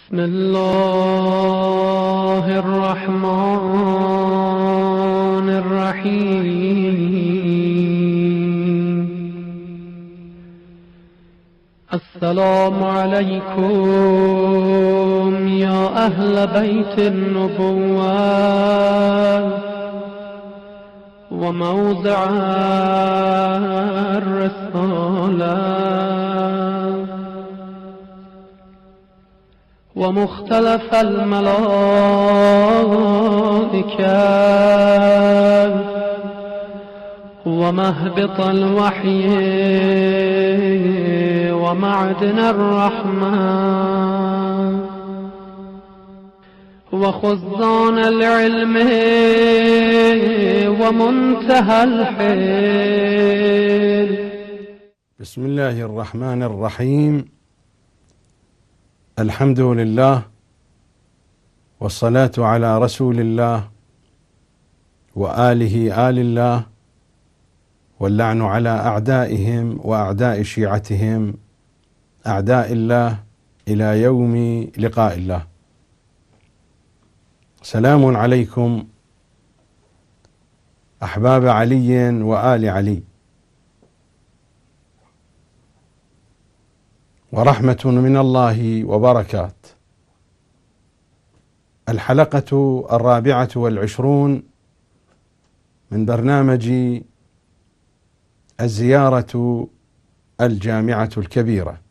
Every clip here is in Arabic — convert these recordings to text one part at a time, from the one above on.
بسم الله الرحمن الرحيم. السلام عليكم يا أهل بيت النبوة وموضع الرسالة ومختلف الملائكة ومهبط الوحي ومعدن الرحمة وخزان العلم ومنتهى الحيل. بسم الله الرحمن الرحيم. الحمد لله والصلاة على رسول الله وآله آل الله، واللعن على أعدائهم وأعداء شيعتهم أعداء الله إلى يوم لقاء الله. سلام عليكم أحباب علي وآل علي، ورحمة من الله وبركات. الحلقة 24 من برنامج الزيارة الجامعة الكبيرة.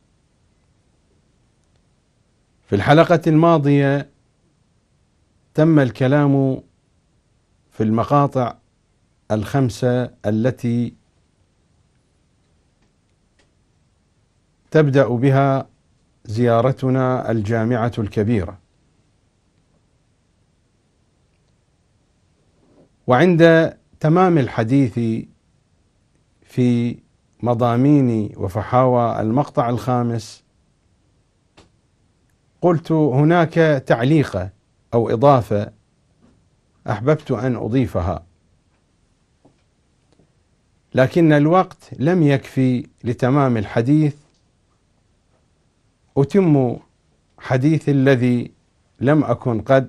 في الحلقة الماضية تم الكلام في المقاطع الخمسة التي تبدأ بها زيارتنا الجامعة الكبيرة، وعند تمام الحديث في مضامين وفحاوى المقطع الخامس قلت هناك تعليقة أو إضافة أحببت أن أضيفها، لكن الوقت لم يكفي لتمام الحديث أتم حديث الذي لم أكن قد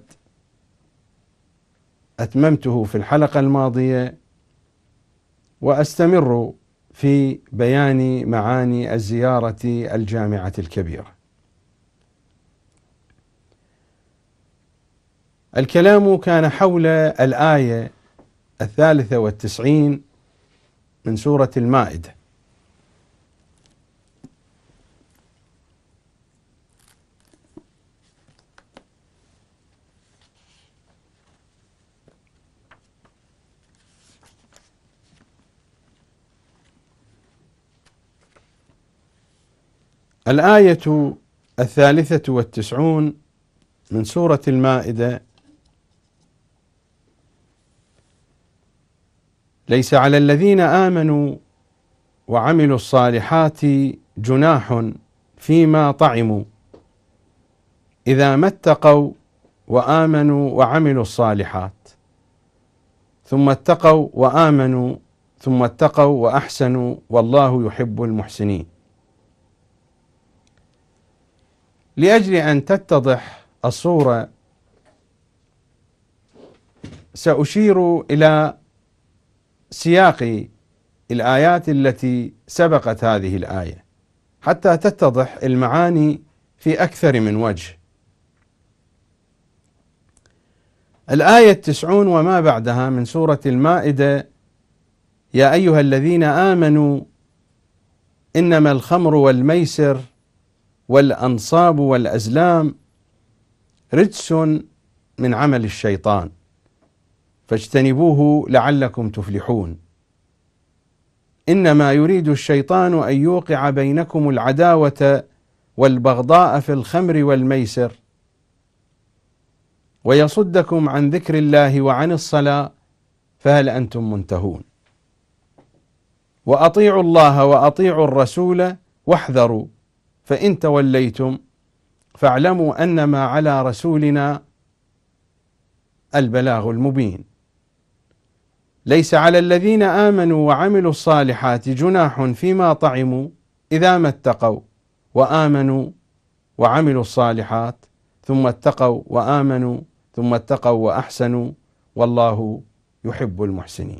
أتممته في الحلقة الماضية، وأستمر في بيان معاني الزيارة الجامعة الكبيرة. الكلام كان حول الآية 93 من سورة المائدة. الآية 93 من سورة المائدة: ليس على الذين آمنوا وعملوا الصالحات جناح فيما طعموا إذا ما اتقوا وآمنوا وعملوا الصالحات ثم اتقوا وآمنوا ثم اتقوا وأحسنوا والله يحب المحسنين. لأجل أن تتضح الصورة سأشير إلى سياق الآيات التي سبقت هذه الآية حتى تتضح المعاني في أكثر من وجه. الآية 90 وما بعدها من سورة المائدة: يا أيها الذين آمنوا إنما الخمر والميسر والأنصاب والأزلام رجس من عمل الشيطان فاجتنبوه لعلكم تفلحون. إنما يريد الشيطان أن يوقع بينكم العداوة والبغضاء في الخمر والميسر ويصدكم عن ذكر الله وعن الصلاة فهل أنتم منتهون. وأطيعوا الله وأطيعوا الرسول واحذروا فإن توليتم فاعلموا أنما على رسولنا البلاغ المبين. ليس على الذين آمنوا وعملوا الصالحات جناح فيما طعموا إذا ما اتقوا وآمنوا وعملوا الصالحات ثم اتقوا وآمنوا ثم اتقوا وأحسنوا والله يحب المحسنين.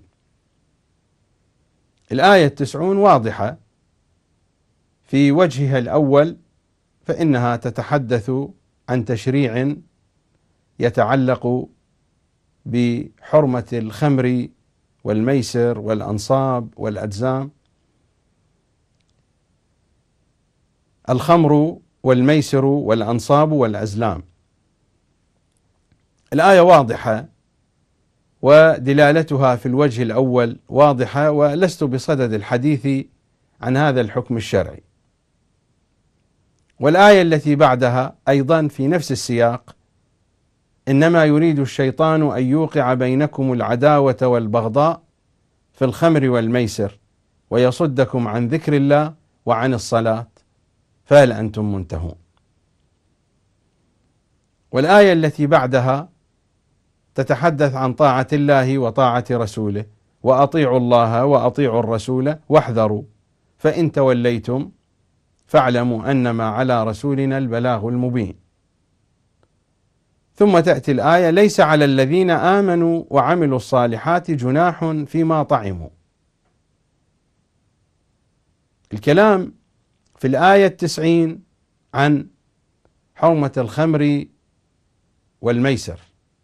الآية 90 واضحة في وجهها الأول، فإنها تتحدث عن تشريع يتعلق بحرمة الخمر والميسر والأنصاب والأزلام. الخمر والميسر والأنصاب والأزلام. الآية واضحة ودلالتها في الوجه الأول واضحة، ولست بصدد الحديث عن هذا الحكم الشرعي. والآية التي بعدها أيضا في نفس السياق: إنما يريد الشيطان أن يوقع بينكم العداوة والبغضاء في الخمر والميسر ويصدكم عن ذكر الله وعن الصلاة فهل أنتم منتهون. والآية التي بعدها تتحدث عن طاعة الله وطاعة رسوله: وأطيعوا الله وأطيعوا الرسول واحذروا فإن توليتم فاعلموا أنما على رسولنا البلاغ المبين. ثم تأتي الآية: ليس على الذين آمنوا وعملوا الصالحات جناح فيما طعموا. الكلام في الآية 90 عن حرمة الخمر والميسر،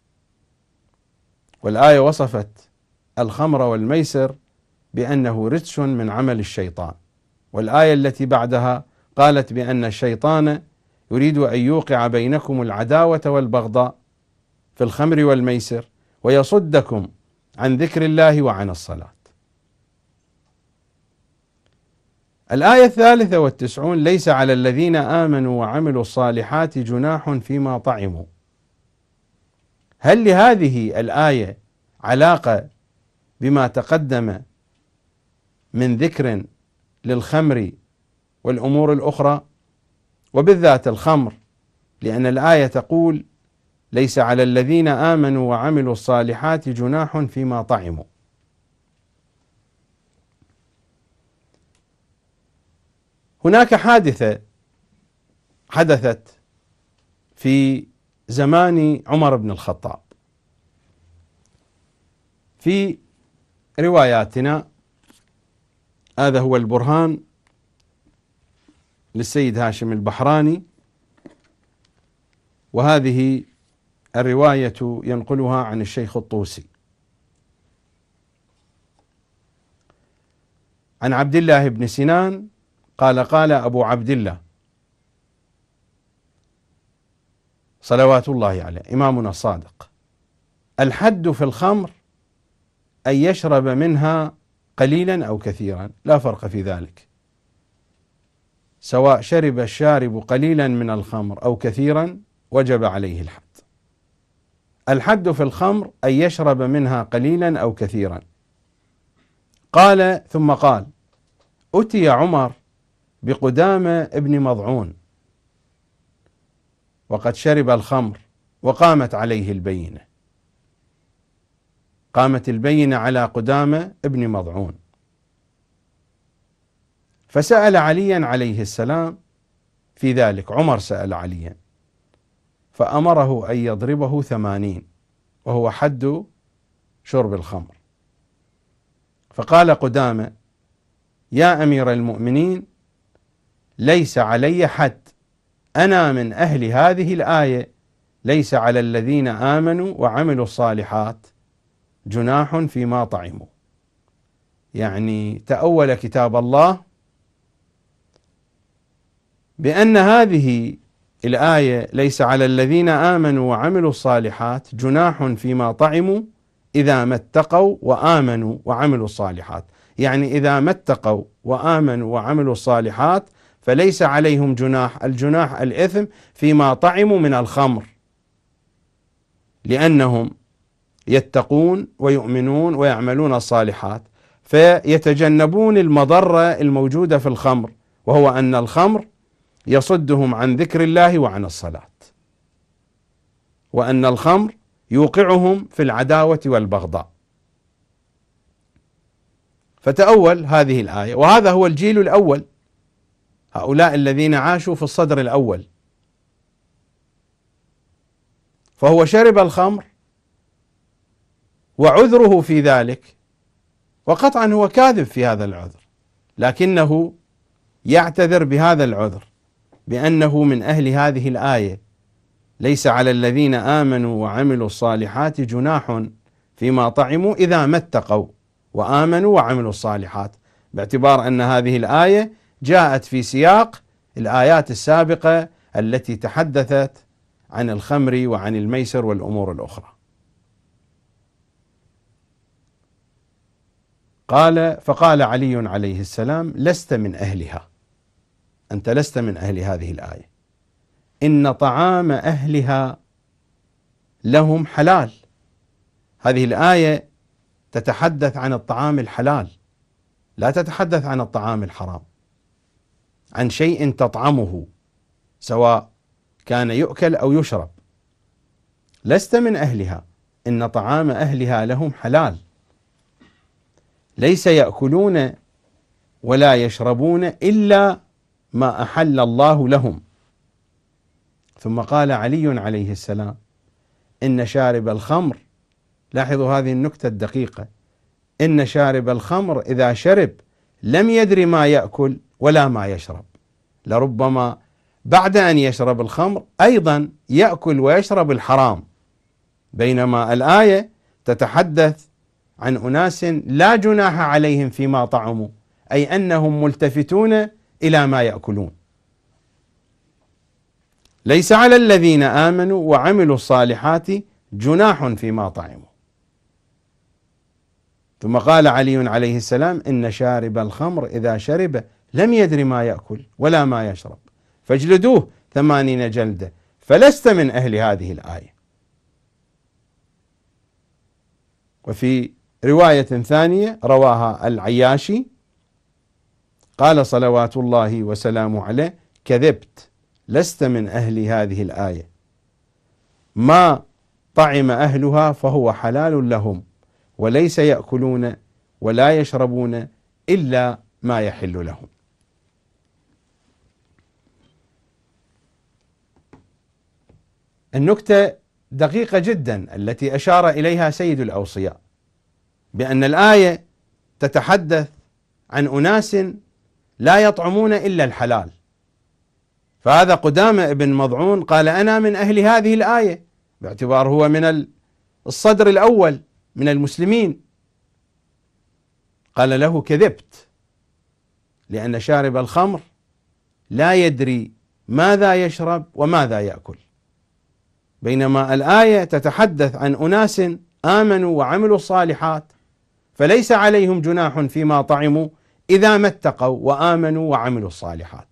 والآية وصفت الخمر والميسر بأنه رجس من عمل الشيطان. والآية التي بعدها قالت بأن الشيطان يريد أن يوقع بينكم العداوة والبغضاء في الخمر والميسر ويصدكم عن ذكر الله وعن الصلاة. الآية 93: ليس على الذين آمنوا وعملوا الصالحات جناح فيما طعموا. هل لهذه الآية علاقة بما تقدم من ذكر للخمر والأمور الأخرى، وبالذات الخمر، لأن الآية تقول: ليس على الذين آمنوا وعملوا الصالحات جناح فيما طعموا. هناك حادثة حدثت في زمان عمر بن الخطاب. في رواياتنا هذا هو البرهان للسيد هاشم البحراني، وهذه الرواية ينقلها عن الشيخ الطوسي عن عبد الله بن سنان قال: قال أبو عبد الله صلوات الله عليه إمامنا الصادق: الحد في الخمر أن يشرب منها قليلا أو كثيرا، لا فرق في ذلك، سواء شرب الشارب قليلا من الخمر أو كثيرا وجب عليه الحد. الحد في الخمر أن يشرب منها قليلا أو كثيرا. قال ثم قال: أتي عمر بقدامة ابن مضعون وقد شرب الخمر وقامت عليه البينة. قامت البينة على قدامة ابن مضعون، فسأل عليا عليه السلام في ذلك. عمر سأل عليا فأمره أن يضربه 80، وهو حد شرب الخمر. فقال قدامة: يا أمير المؤمنين، ليس علي حد، أنا من أهل هذه الآية: ليس على الذين آمنوا وعملوا الصالحات جناح فيما طعموا. يعني تأول كتاب الله بأن هذه الآية ليس على الذين آمنوا وعملوا الصالحات جناح فيما طعموا إذا ما اتقوا وآمنوا وعملوا الصالحات. يعني إذا ما اتقوا وآمنوا وعملوا الصالحات فليس عليهم جناح. الجناح الإثم فيما طعموا من الخمر، لأنهم يتقون ويؤمنون ويعملون الصالحات، فيتجنبون المضرة الموجودة في الخمر، وهو أن الخمر يصدهم عن ذكر الله وعن الصلاة، وأن الخمر يوقعهم في العداوة والبغضاء. فتأول هذه الآية، وهذا هو الجيل الأول، هؤلاء الذين عاشوا في الصدر الأول فهو شرب الخمر وعذره في ذلك، وقطعا هو كاذب في هذا العذر، لكنه يعتذر بهذا العذر بأنه من أهل هذه الآية: ليس على الذين آمنوا وعملوا الصالحات جناح فيما طعموا إذا ما اتقوا وآمنوا وعملوا الصالحات، باعتبار أن هذه الآية جاءت في سياق الآيات السابقة التي تحدثت عن الخمر وعن الميسر والأمور الأخرى. فقال علي عليه السلام: لست من أهلها، أنت لست من أهل هذه الآية، إن طعام أهلها لهم حلال. هذه الآية تتحدث عن الطعام الحلال، لا تتحدث عن الطعام الحرام، عن شيء تطعمه سواء كان يؤكل أو يشرب. لست من أهلها، إن طعام أهلها لهم حلال، ليس يأكلون ولا يشربون إلا ما أحل الله لهم. ثم قال علي عليه السلام: إن شارب الخمر، لاحظوا هذه النكتة الدقيقة، إن شارب الخمر إذا شرب لم يدري ما يأكل ولا ما يشرب، لربما بعد أن يشرب الخمر أيضا يأكل ويشرب الحرام، بينما الآية تتحدث عن أناس لا جناح عليهم فيما طعموا، أي أنهم ملتفتون إلى ما يأكلون. ليس على الذين آمنوا وعملوا الصالحات جناح فيما طعموا. ثم قال علي عليه السلام: إن شارب الخمر إذا شرب لم يدري ما يأكل ولا ما يشرب فاجلدوه 80 جلدة. فلست من أهل هذه الآية. وفي رواية ثانية رواها العياشي قال صلوات الله وسلامه عليه: كذبت، لست من أهل هذه الآية، ما طعم أهلها فهو حلال لهم، وليس يأكلون ولا يشربون إلا ما يحل لهم. النكتة دقيقة جدا التي أشار إليها سيد الأوصياء، بأن الآية تتحدث عن أناس لا يطعمون إلا الحلال. فهذا قدامة ابن مضعون قال: أنا من أهل هذه الآية، باعتبار هو من الصدر الأول من المسلمين. قال له: كذبت، لأن شارب الخمر لا يدري ماذا يشرب وماذا يأكل، بينما الآية تتحدث عن أناس آمنوا وعملوا الصالحات فليس عليهم جناح فيما طعموا إذا ما اتقوا وآمنوا وعملوا الصالحات.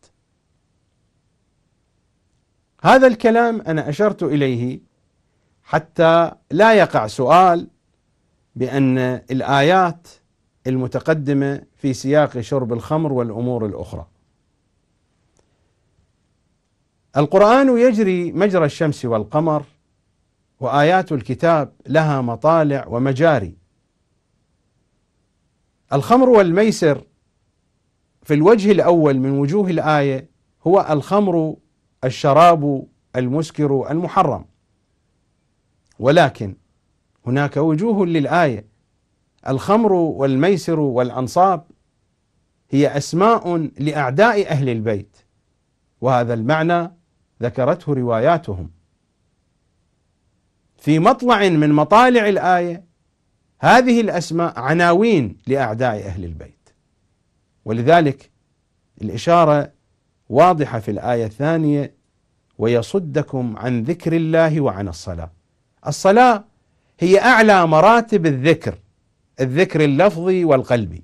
هذا الكلام أنا أشرت إليه حتى لا يقع سؤال بأن الآيات المتقدمة في سياق شرب الخمر والأمور الأخرى. القرآن يجري مجرى الشمس والقمر، وآيات الكتاب لها مطالع ومجاري. الخمر والميسر في الوجه الأول من وجوه الآية هو الخمر الشراب المسكر المحرم، ولكن هناك وجوه للآية. الخمر والميسر والأنصاب هي أسماء لأعداء أهل البيت، وهذا المعنى ذكرته رواياتهم. في مطلع من مطالع الآية هذه الأسماء عناوين لأعداء أهل البيت، ولذلك الإشارة واضحة في الآية الثانية: ويصدكم عن ذكر الله وعن الصلاة. الصلاة هي أعلى مراتب الذكر اللفظي والقلبي،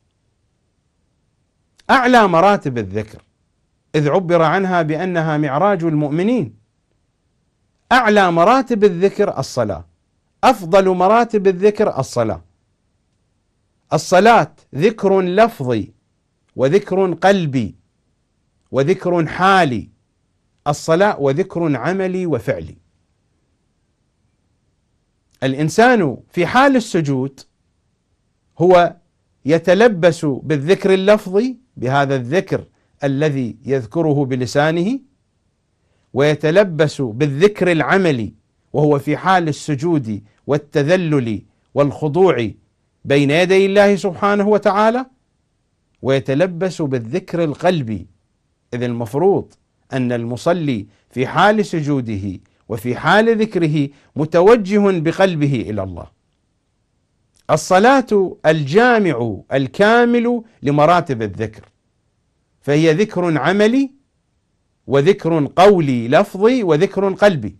أعلى مراتب الذكر، إذ عبر عنها بأنها معراج المؤمنين. أعلى مراتب الذكر الصلاة، أفضل مراتب الذكر الصلاة. الصلاة ذكر لفظي وذكر قلبي وذكر حالي، الصلاة وذكر عملي وفعلي. الإنسان في حال السجود هو يتلبس بالذكر اللفظي، بهذا الذكر الذي يذكره بلسانه، ويتلبس بالذكر العملي وهو في حال السجود والتذلل والخضوع بين يدي الله سبحانه وتعالى، ويتلبس بالذكر القلبي، إذ المفروض أن المصلي في حال سجوده وفي حال ذكره متوجه بقلبه إلى الله. الصلاة الجامع الكامل لمراتب الذكر، فهي ذكر عملي وذكر قولي لفظي وذكر قلبي.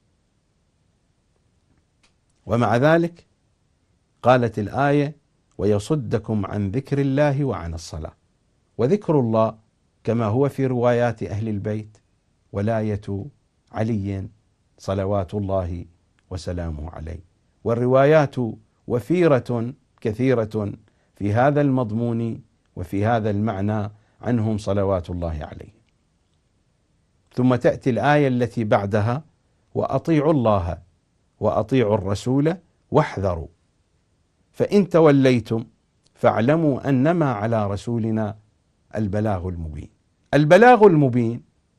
ومع ذلك قالت الآية: ويصدكم عن ذكر الله وعن الصلاة. وذكر الله كما هو في روايات أهل البيت ولاية علي صلوات الله وسلامه عليه، والروايات وفيرة كثيرة في هذا المضمون وفي هذا المعنى عنهم صلوات الله عليه. ثم تأتي الآية التي بعدها: وأطيعوا الله وأطيعوا الرسول واحذروا فإن توليتم فاعلموا أنما على رسولنا البلاغ المبين. البلاغ المبين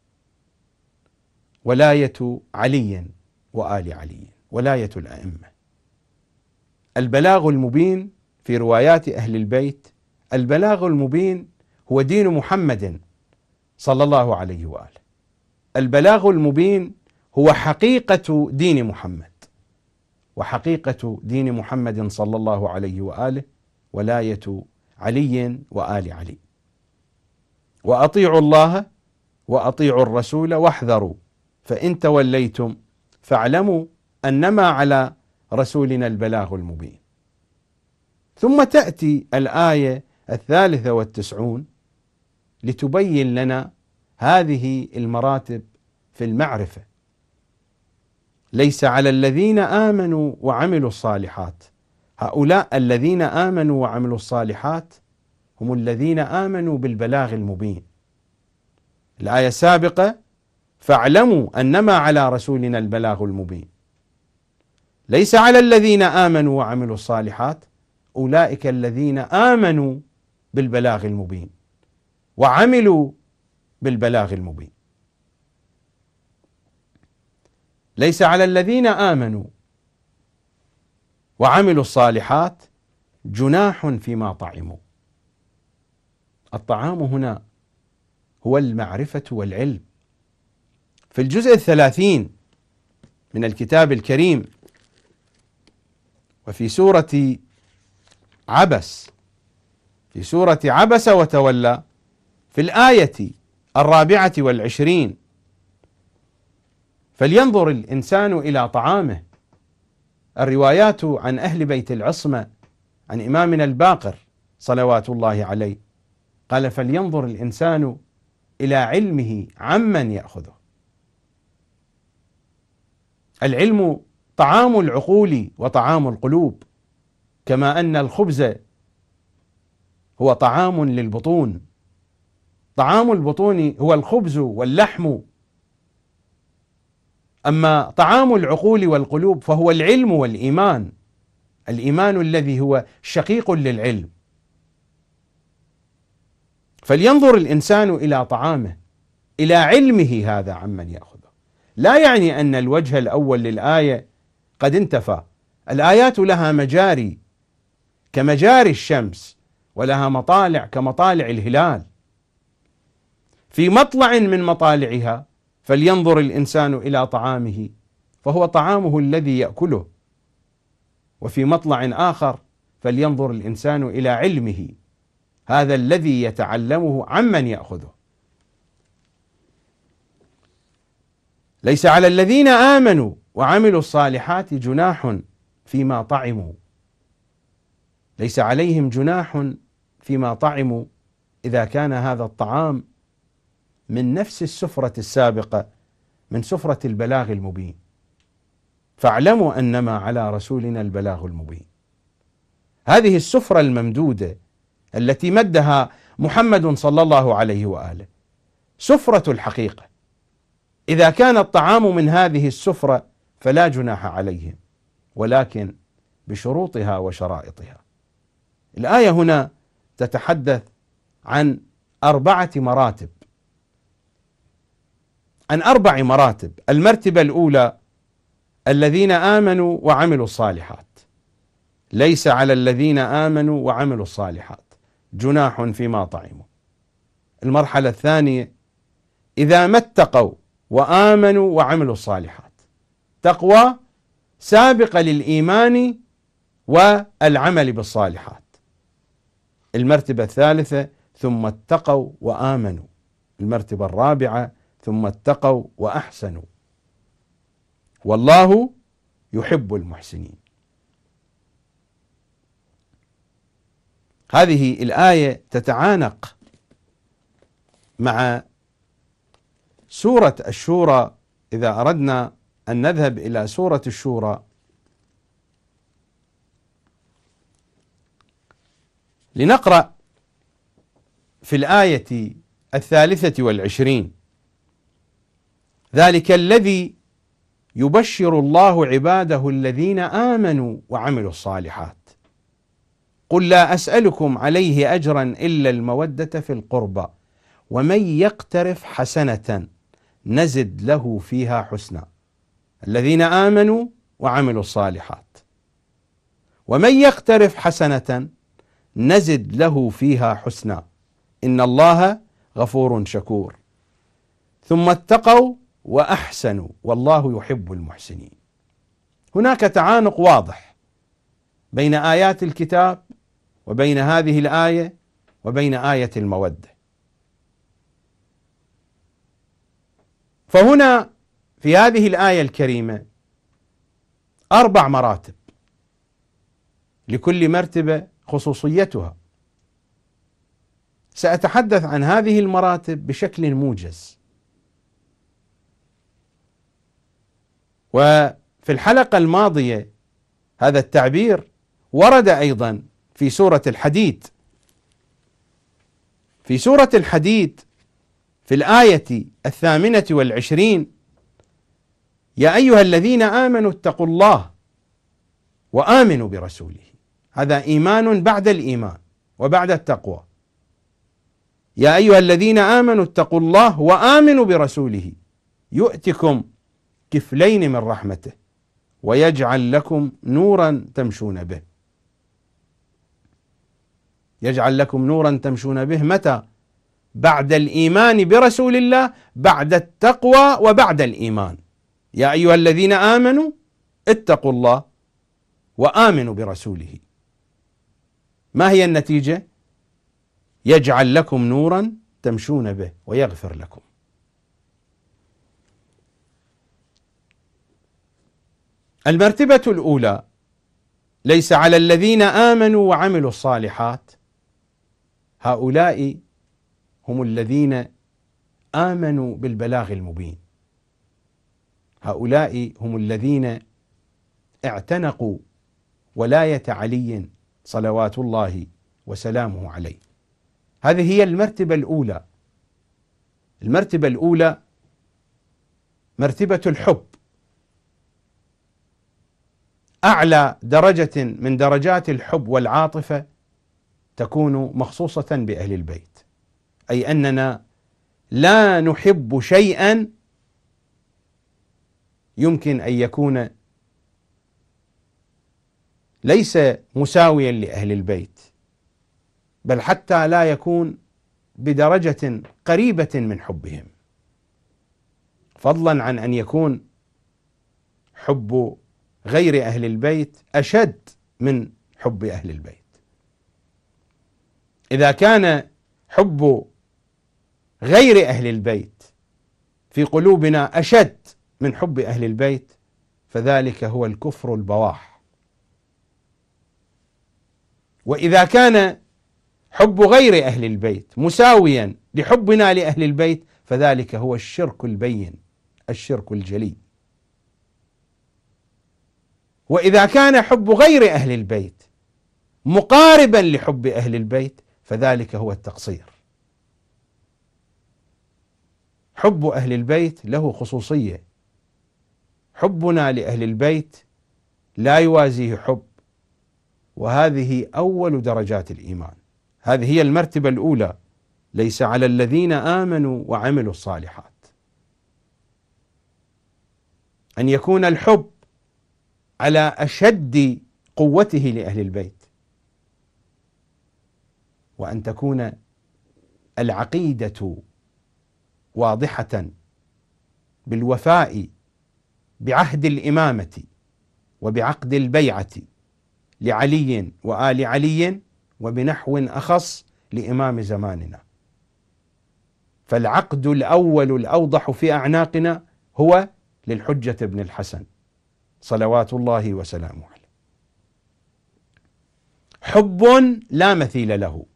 ولاية علي وآل علي، ولاية الأئمة. البلاغ المبين في روايات أهل البيت، البلاغ المبين هو دين محمد صلى الله عليه وآله. البلاغ المبين هو حقيقة دين محمد، وحقيقة دين محمد صلى الله عليه وآله ولاية علي وآل علي. وأطيعوا الله وأطيعوا الرسول واحذروا فإن توليتم فاعلموا أنما على رسولنا البلاغ المبين. ثم تأتي الآية 93 لتبين لنا هذه المراتب في المعرفة: ليس على الذين آمنوا وعملوا الصالحات. هؤلاء الذين آمنوا وعملوا الصالحات هم الذين آمنوا بالبلاغ المبين. الآية السابقة: فاعلموا أنما على رسولنا البلاغ المبين. ليس على الذين آمنوا وعملوا الصالحات، أولئك الذين آمنوا بالبلاغ المبين وعملوا بالبلاغ المبين. ليس على الذين آمنوا وعملوا الصالحات جناح فيما طعموا. الطعام هنا هو المعرفة والعلم. في الجزء 30 من الكتاب الكريم وفي سورة عبس، في سورة عبس وتولى، في الآية 24: فلينظر الإنسان إلى طعامه. الروايات عن أهل بيت العصمة عن إمامنا الباقر صلوات الله عليه قال: فلينظر الإنسان إلى علمه عمن يأخذه. العلم طعام العقول وطعام القلوب، كما أن الخبز هو طعام للبطون. طعام البطون هو الخبز واللحم، أما طعام العقول والقلوب فهو العلم والإيمان، الإيمان الذي هو شقيق للعلم. فلينظر الإنسان إلى طعامه، إلى علمه هذا عمن يأخذه. لا يعني أن الوجه الأول للآية قد انتفى. الآيات لها مجاري كمجاري الشمس، ولها مطالع كمطالع الهلال. في مطلع من مطالعها فلينظر الإنسان إلى طعامه فهو طعامه الذي يأكله، وفي مطلع آخر فلينظر الإنسان إلى علمه، هذا الذي يتعلمه عمن يأخذه. ليس على الذين آمنوا وعملوا الصالحات جناح فيما طعموا. ليس عليهم جناح فيما طعموا إذا كان هذا الطعام من نفس السفرة السابقة، من سفرة البلاغ المبين. فاعلموا أنما على رسولنا البلاغ المبين. هذه السفرة الممدودة التي مدها محمد صلى الله عليه وآله سفرة الحقيقة. إذا كان الطعام من هذه السفرة فلا جناح عليهم، ولكن بشروطها وشرائطها. الآية هنا تتحدث عن 4 مراتب، عن 4 مراتب. المرتبة الأولى الذين آمنوا وعملوا الصالحات، ليس على الذين آمنوا وعملوا الصالحات جناح فيما طعموا. المرحلة الثانية: إذا ما اتقوا وآمنوا وعملوا الصالحات، تقوى سابقة للإيمان والعمل بالصالحات. المرتبة الثالثة: ثم اتقوا وآمنوا. المرتبة الرابعة: ثم اتقوا وأحسنوا، والله يحب المحسنين. هذه الآية تتعانق مع سورة الشورى. إذا أردنا أن نذهب إلى سورة الشورى لنقرأ في الآية 23: ذلك الذي يبشر الله عباده الذين آمنوا وعملوا الصالحات، قل لا أسألكم عليه أجرا إلا المودة في القربى، ومن يقترف حسنة نزد له فيها حسنا. الذين آمنوا وعملوا الصالحات، ومن يقترف حسنة نزد له فيها حسنا، إن الله غفور شكور. ثم اتقوا وأحسنوا والله يحب المحسنين. هناك تعانق واضح بين آيات الكتاب وبين هذه الآية وبين آية المودة. فهنا في هذه الآية الكريمة 4 مراتب، لكل مرتبة خصوصيتها. سأتحدث عن هذه المراتب بشكل موجز. وفي الحلقة الماضية هذا التعبير ورد أيضا في سورة الحديد. في سورة الحديد في الآية 28: يا أيها الذين آمنوا اتقوا الله وآمنوا برسوله. هذا إيمان بعد الإيمان وبعد التقوى. يا أيها الذين آمنوا اتقوا الله وآمنوا برسوله يؤتكم كفلين من رحمته ويجعل لكم نورا تمشون به. يجعل لكم نورا تمشون به متى؟ بعد الإيمان برسول الله، بعد التقوى وبعد الإيمان. يا أيها الذين آمنوا اتقوا الله وآمنوا برسوله. ما هي النتيجة؟ يجعل لكم نورا تمشون به ويغفر لكم. المرتبة الأولى: ليس على الذين آمنوا وعملوا الصالحات. هؤلاء هم الذين آمنوا بالبلاغ المبين، هؤلاء هم الذين اعتنقوا ولاية علي صلوات الله وسلامه عليه. هذه هي المرتبة الأولى. المرتبة الأولى مرتبة الحب، أعلى درجة من درجات الحب والعاطفة تكون مخصوصة بأهل البيت، أي أننا لا نحب شيئا يمكن أن يكون ليس مساويا لأهل البيت، بل حتى لا يكون بدرجة قريبة من حبهم، فضلا عن أن يكون حب غير أهل البيت أشد من حب أهل البيت. إذا كان حب غير أهل البيت في قلوبنا أشد من حب أهل البيت فذلك هو الكفر البواح. وإذا كان حب غير أهل البيت مساويا لحبنا لأهل البيت فذلك هو الشرك البين، الشرك الجلي. وإذا كان حب غير أهل البيت مقاربا لحب أهل البيت فذلك هو التقصير. حب أهل البيت له خصوصية، حبنا لأهل البيت لا يوازيه حب، وهذه أول درجات الإيمان. هذه هي المرتبة الأولى: ليس على الذين آمنوا وعملوا الصالحات. أن يكون الحب على أشد قوته لأهل البيت، وأن تكون العقيدة واضحة بالوفاء بعهد الإمامة وبعقد البيعة لعلي وآل علي، وبنحو أخص لإمام زماننا. فالعقد الأول الأوضح في أعناقنا هو للحجة بن الحسن صلوات الله وسلامه عليه. حب لا مثيل له،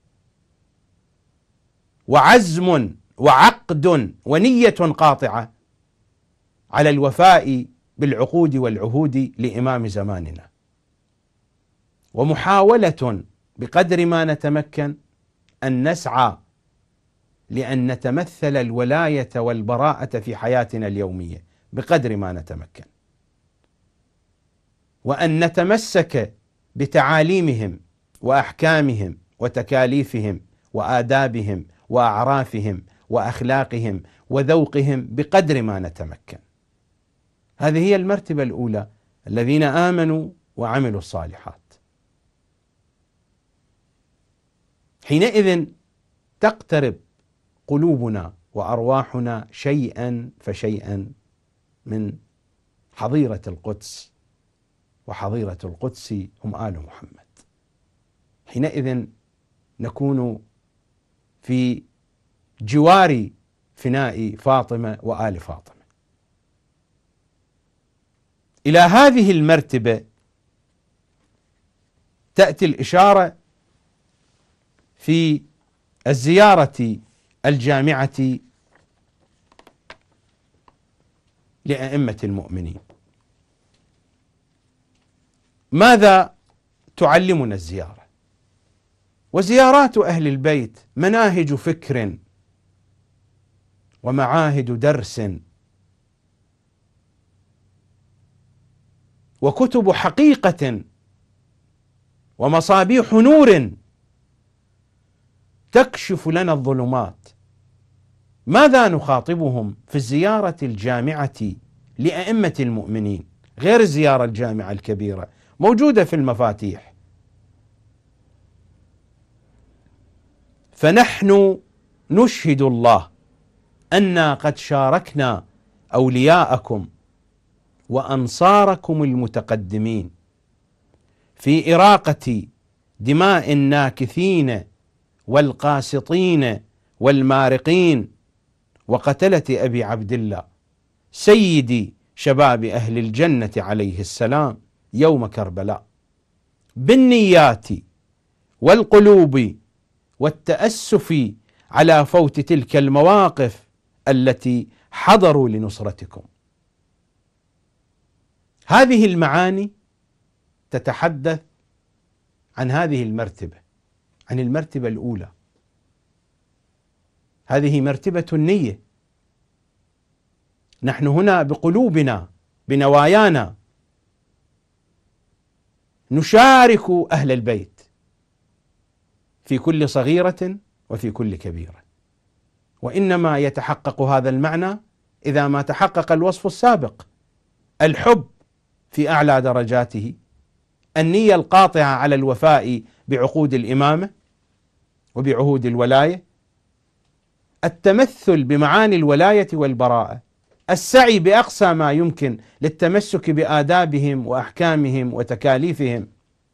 وعزم وعقد ونية قاطعة على الوفاء بالعقود والعهود لإمام زماننا، ومحاولة بقدر ما نتمكن أن نسعى لأن نتمثل الولاية والبراءة في حياتنا اليومية بقدر ما نتمكن، وأن نتمسك بتعاليمهم وأحكامهم وتكاليفهم وآدابهم وأعرافهم وأخلاقهم وذوقهم بقدر ما نتمكن. هذه هي المرتبة الأولى، الذين آمنوا وعملوا الصالحات. حينئذ تقترب قلوبنا وأرواحنا شيئا فشيئا من حظيرة القدس، وحظيرة القدس هم آل محمد. حينئذ نكون في جوار فناء فاطمة وآل فاطمة. إلى هذه المرتبة تأتي الإشارة في الزيارة الجامعة لأئمة المؤمنين. ماذا تعلمنا الزيارة؟ وزيارات أهل البيت مناهج فكر ومعاهد درس وكتب حقيقة ومصابيح نور تكشف لنا الظلمات. ماذا نخاطبهم في الزيارة الجامعة لأئمة المؤمنين غير الزيارة الجامعة الكبيرة موجودة في المفاتيح؟ فنحن نشهد الله أنا قد شاركنا أولياءكم وأنصاركم المتقدمين في إراقة دماء الناكثين والقاسطين والمارقين وقتلة أبي عبد الله سيد شباب أهل الجنة عليه السلام يوم كربلاء، بالنيات والقلوب والتأسف على فوت تلك المواقف التي حضروا لنصرتكم. هذه المعاني تتحدث عن هذه المرتبة، عن المرتبة الأولى. هذه مرتبة النية. نحن هنا بقلوبنا بنوايانا نشارك أهل البيت في كل صغيرة وفي كل كبيرة، وإنما يتحقق هذا المعنى إذا ما تحقق الوصف السابق: الحب في أعلى درجاته، النية القاطعة على الوفاء بعقود الإمامة وبعهود الولاية، التمثل بمعاني الولاية والبراءة، السعي بأقصى ما يمكن للتمسك بآدابهم وأحكامهم وتكاليفهم.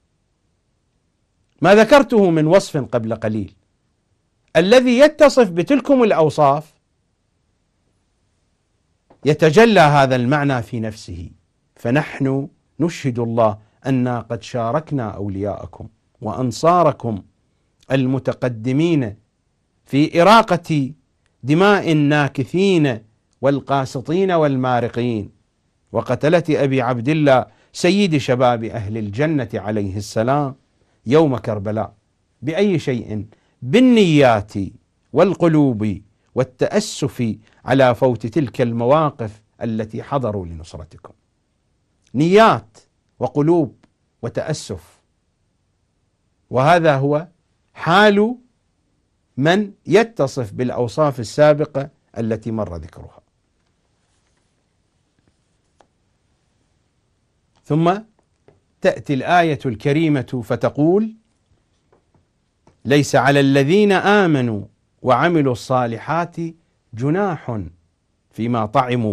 ما ذكرته من وصف قبل قليل الذي يتصف بتلكم الأوصاف يتجلى هذا المعنى في نفسه. فنحن نشهد الله أنا قد شاركنا أولياءكم وأنصاركم المتقدمين في إراقة دماء الناكثين والقاسطين والمارقين وقتلة أبي عبد الله سيد شباب أهل الجنة عليه السلام يوم كربلاء. بأي شيء؟ بالنيات والقلوب والتأسف على فوت تلك المواقف التي حضروا لنصرتكم. نيات وقلوب وتأسف، وهذا هو حال من يتصف بالأوصاف السابقة التي مر ذكرها. ثم تأتي الآية الكريمة فتقول: ليس على الذين آمنوا وعملوا الصالحات جناح فيما طعموا.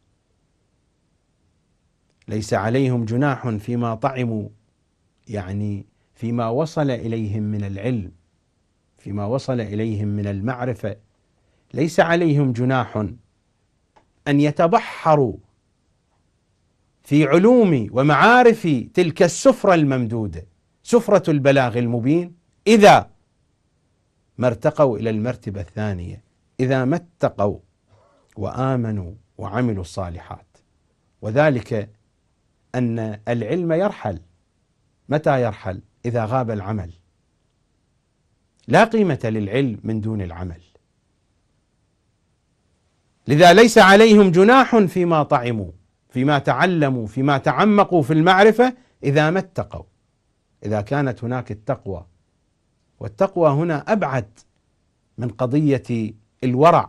ليس عليهم جناح فيما طعموا، يعني فيما وصل إليهم من العلم، فيما وصل إليهم من المعرفة. ليس عليهم جناح أن يتبحروا في علوم ومعارف تلك السفرة الممدودة، سفرة البلاغ المبين، إذا ما ارتقوا إلى المرتبة الثانية، إذا ما اتقوا وآمنوا وعملوا الصالحات. وذلك أن العلم يرحل. متى يرحل؟ إذا غاب العمل. لا قيمة للعلم من دون العمل. لذا ليس عليهم جناح فيما طعموا، فيما تعلموا، فيما تعمقوا في المعرفة، إذا ما اتقوا، إذا كانت هناك التقوى. والتقوى هنا أبعد من قضية الورع.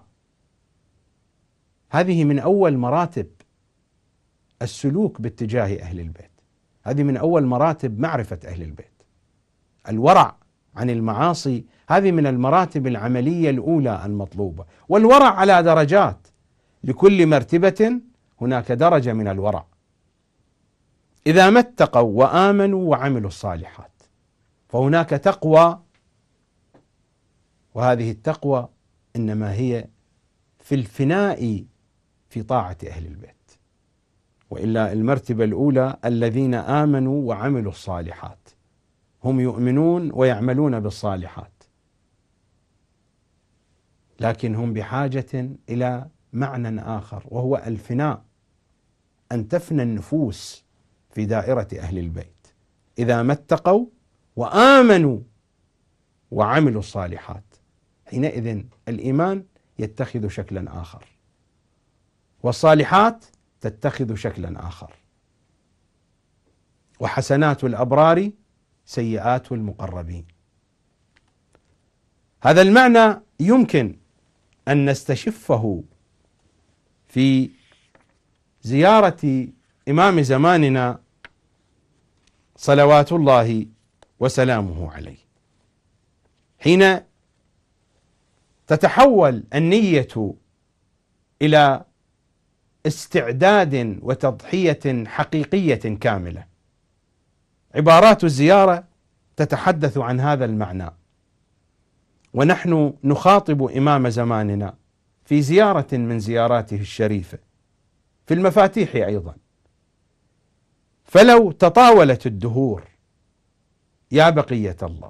هذه من أول مراتب السلوك باتجاه أهل البيت، هذه من أول مراتب معرفة أهل البيت. الورع عن المعاصي هذه من المراتب العملية الأولى المطلوبة. والورع على درجات، لكل مرتبة هناك درجة من الورع. إذا ما اتقوا وآمنوا وعملوا الصالحات، فهناك تقوى، وهذه التقوى إنما هي في الفناء في طاعة أهل البيت. وإلا المرتبة الأولى الذين آمنوا وعملوا الصالحات، هم يؤمنون ويعملون بالصالحات، لكن هم بحاجة إلى معنى آخر، وهو الفناء، أن تفنى النفوس في دائرة أهل البيت. إذا ما اتقوا وآمنوا وعملوا الصالحات، حينئذ الإيمان يتخذ شكلا آخر، والصالحات تتخذ شكلا آخر، وحسنات الأبرار سيئات المقربين. هذا المعنى يمكن أن نستشفه في زيارة إمام زماننا صلوات الله وسلامه عليه، حين تتحول النية إلى استعداد وتضحية حقيقية كاملة. عبارات الزيارة تتحدث عن هذا المعنى، ونحن نخاطب إمام زماننا في زيارة من زياراته الشريفة في المفاتيح أيضا. فلو تطاولت الدهور يا بقية الله،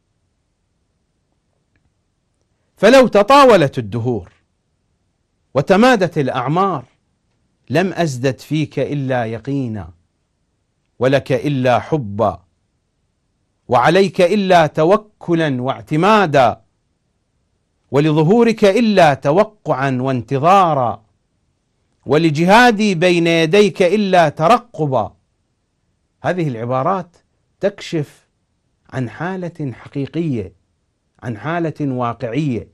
فلو تطاولت الدهور وتمادت الأعمار، لم أزدد فيك إلا يقينا، ولك إلا حبا، وعليك إلا توكلا واعتمادا، ولظهورك إلا توقعا وانتظارا، ولجهادي بين يديك إلا ترقبا. هذه العبارات تكشف عن حالة حقيقية، عن حالة واقعية.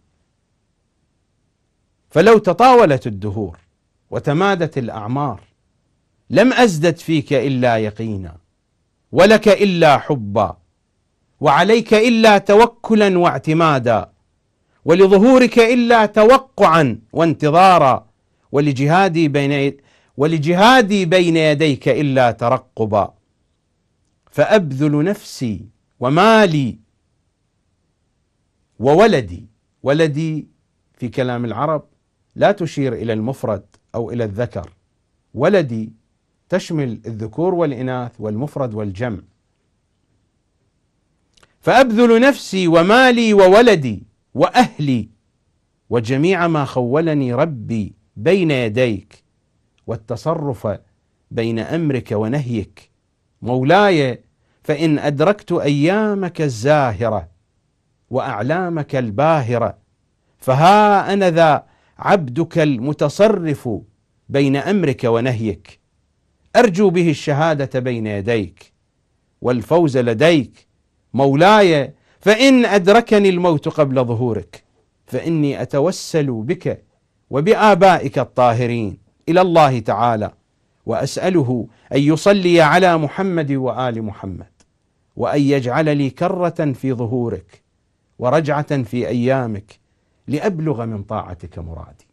فلو تطاولت الدهور وتمادت الأعمار، لم أزدد فيك إلا يقينا، ولك إلا حبا، وعليك إلا توكلا واعتمادا، ولظهورك إلا توقعا وانتظارا، ولجهادي بين يديك إلا ترقبا. فأبذل نفسي ومالي وولدي. ولدي في كلام العرب لا تشير إلى المفرد أو إلى الذكر، ولدي تشمل الذكور والإناث والمفرد والجمع. فأبذل نفسي ومالي وولدي وأهلي وجميع ما خولني ربي بين يديك، والتصرف بين أمرك ونهيك. مولاي فإن أدركت أيامك الزاهرة وأعلامك الباهرة، فها أنا ذا عبدك المتصرف بين أمرك ونهيك، أرجو به الشهادة بين يديك والفوز لديك. مولاي فإن أدركني الموت قبل ظهورك، فإني أتوسل بك وبآبائك الطاهرين إلى الله تعالى، وأسأله أن يصلي على محمد وآل محمد، وأن يجعل لي كرة في ظهورك ورجعة في أيامك لأبلغ من طاعتك مرادي.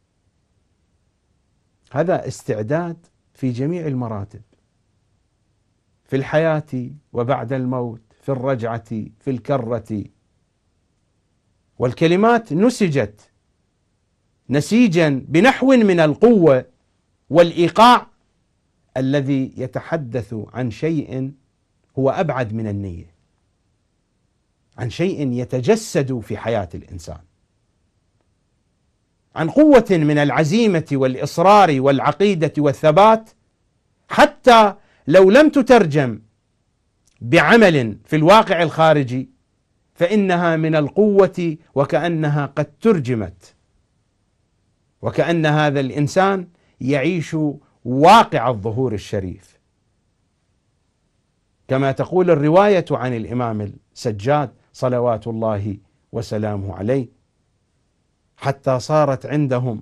هذا استعداد في جميع المراتب، في الحياة وبعد الموت، في الرجعة، في الكرة. والكلمات نسجت نسيجا بنحو من القوة والإيقاع الذي يتحدث عن شيء هو أبعد من النية، عن شيء يتجسد في حياة الإنسان، عن قوة من العزيمة والإصرار والعقيدة والثبات، حتى لو لم تترجم بعمل في الواقع الخارجي فإنها من القوة، وكأنها قد ترجمت، وكأن هذا الإنسان يعيش واقع الظهور الشريف، كما تقول الرواية عن الإمام السجاد صلوات الله وسلامه عليه، حتى صارت عندهم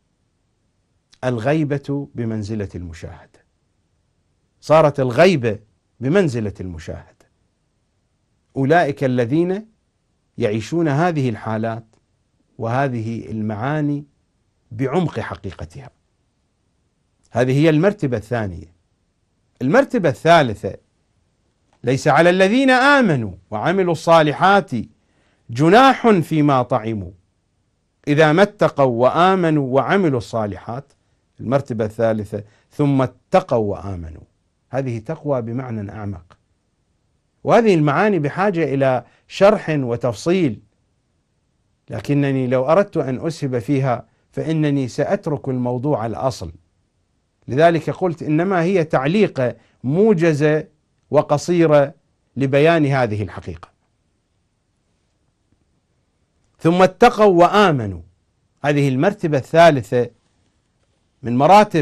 الغيبة بمنزلة المشاهدة، صارت الغيبة بمنزلة المشاهدة. أولئك الذين يعيشون هذه الحالات وهذه المعاني بعمق حقيقتها. هذه هي المرتبة الثانية. المرتبة الثالثة: ليس على الذين آمنوا وعملوا الصالحات جناح فيما طعموا إذا ما اتقوا وآمنوا وعملوا الصالحات. المرتبة الثالثة: ثم اتقوا وآمنوا. هذه تقوى بمعنى أعمق، وهذه المعاني بحاجة إلى شرح وتفصيل، لكنني لو أردت أن أسهب فيها فإنني سأترك الموضوع الأصل، لذلك قلت إنما هي تعليقة موجزة وقصيرة لبيان هذه الحقيقة. ثم اتقوا وآمنوا، هذه المرتبة الثالثة من مراتب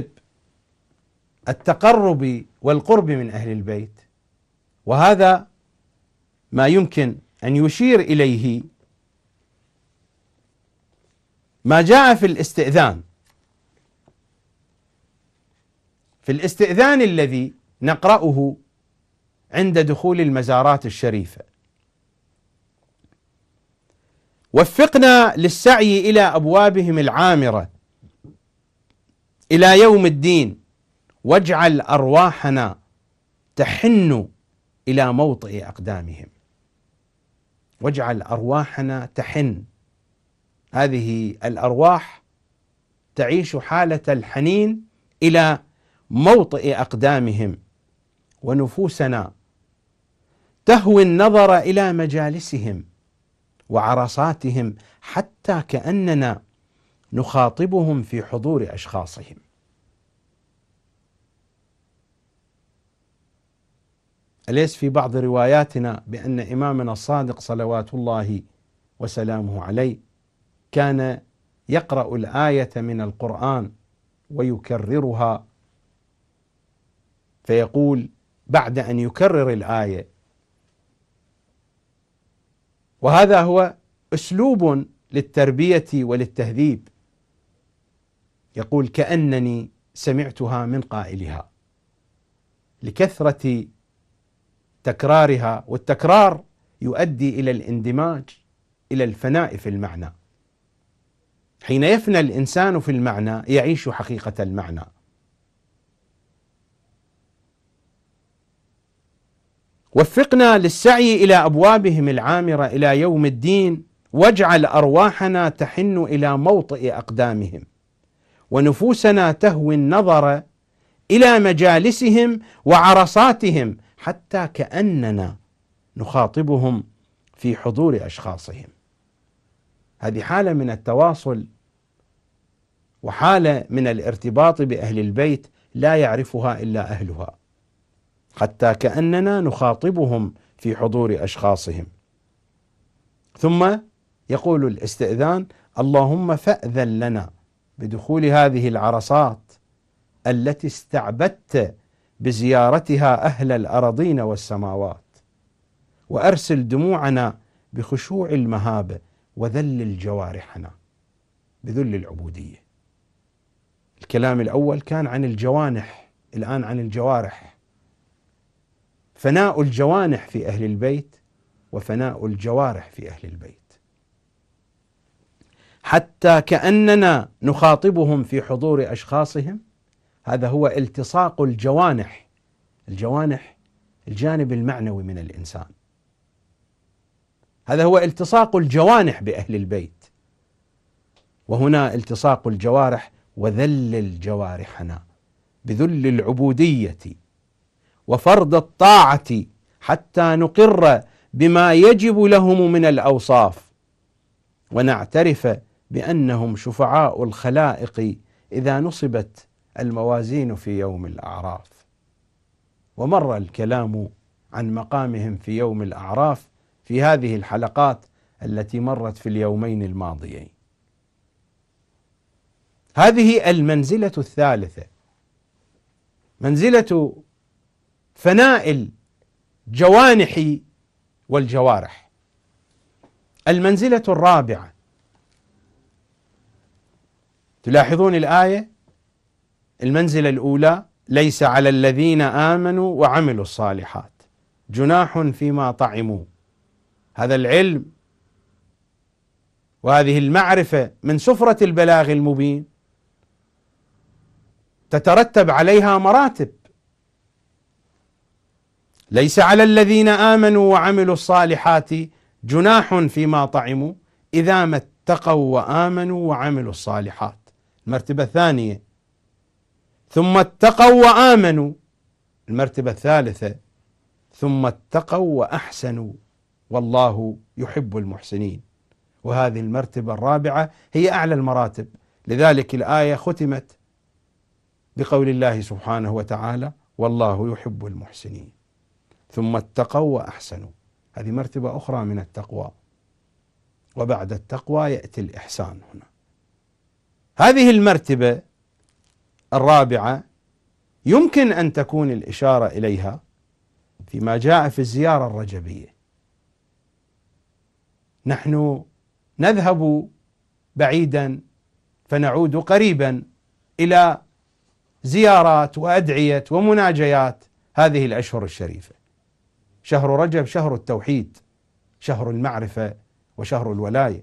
التقرب والقرب من أهل البيت، وهذا ما يمكن أن يشير إليه ما جاء في الاستئذان. في الاستئذان الذي نقرأه عند دخول المزارات الشريفة: وفقنا للسعي إلى أبوابهم العامرة إلى يوم الدين، واجعل أرواحنا تحن إلى موطئ أقدامهم. واجعل أرواحنا تحن، هذه الأرواح تعيش حالة الحنين إلى موطئ أقدامهم، ونفوسنا تهوي النظر إلى مجالسهم وعرصاتهم، حتى كأننا نخاطبهم في حضور أشخاصهم. أليس في بعض رواياتنا بأن إمامنا الصادق صلوات الله وسلامه عليه كان يقرأ الآية من القرآن ويكررها، فيقول بعد أن يكرر الآية، وهذا هو أسلوب للتربية وللتهذيب، يقول كأنني سمعتها من قائلها، لكثرة تكرارها، والتكرار يؤدي إلى الاندماج، إلى الفناء في المعنى. حين يفنى الإنسان في المعنى يعيش حقيقة المعنى. وفقنا للسعي إلى أبوابهم العامرة إلى يوم الدين، واجعل أرواحنا تحن إلى موطئ أقدامهم، ونفوسنا تهوي النظر إلى مجالسهم وعرصاتهم، حتى كأننا نخاطبهم في حضور أشخاصهم. هذه حالة من التواصل وحالة من الارتباط بأهل البيت لا يعرفها إلا أهلها، حتى كأننا نخاطبهم في حضور أشخاصهم. ثم يقول الاستئذان: اللهم فأذن لنا بدخول هذه العرصات التي استعبدت بزيارتها أهل الأراضين والسماوات، وأرسل دموعنا بخشوع المهابة، وذلل جوارحنا بذل العبودية. الكلام الأول كان عن الجوانح الآن عن الجوارح، فناء الجوانح في أهل البيت وفناء الجوارح في أهل البيت، حتى كأننا نخاطبهم في حضور أشخاصهم. هذا هو التصاق الجوانح. الجوانح الجانب المعنوي من الإنسان، هذا هو التصاق الجوانح بأهل البيت. وهنا التصاق الجوارح: وذلل جوارحنا بذل العبودية وفرض الطاعة حتى نقر بما يجب لهم من الأوصاف، ونعترف بأنهم شفعاء الخلائق إذا نصبت الموازين في يوم الأعراف. ومر الكلام عن مقامهم في يوم الأعراف في هذه الحلقات التي مرت في اليومين الماضيين. هذه المنزلة الثالثة، منزلة فناء الجوانح والجوارح. المنزلة الرابعة، تلاحظون الآية، المنزلة الأولى: ليس على الذين آمنوا وعملوا الصالحات جناح فيما طعموا. هذا العلم وهذه المعرفة من سفرة البلاغ المبين تترتب عليها مراتب. ليس على الذين آمنوا وعملوا الصالحات جناح فيما طعموا إذا ما اتقوا وآمنوا وعملوا الصالحات. المرتبة الثانية: ثم اتقوا وآمنوا. المرتبة الثالثة: ثم اتقوا وأحسنوا والله يحب المحسنين. وهذه المرتبة الرابعة هي أعلى المراتب، لذلك الآية ختمت بقول الله سبحانه وتعالى: والله يحب المحسنين. ثم اتقوا وأحسنوا، هذه مرتبة أخرى من التقوى، وبعد التقوى يأتي الإحسان. هنا هذه المرتبة الرابعة يمكن أن تكون الإشارة إليها فيما جاء في الزيارة الرجبية. نحن نذهب بعيدا فنعود قريبا إلى زيارات وأدعية ومناجيات هذه الأشهر الشريفة. شهر رجب شهر التوحيد، شهر المعرفة وشهر الولاية.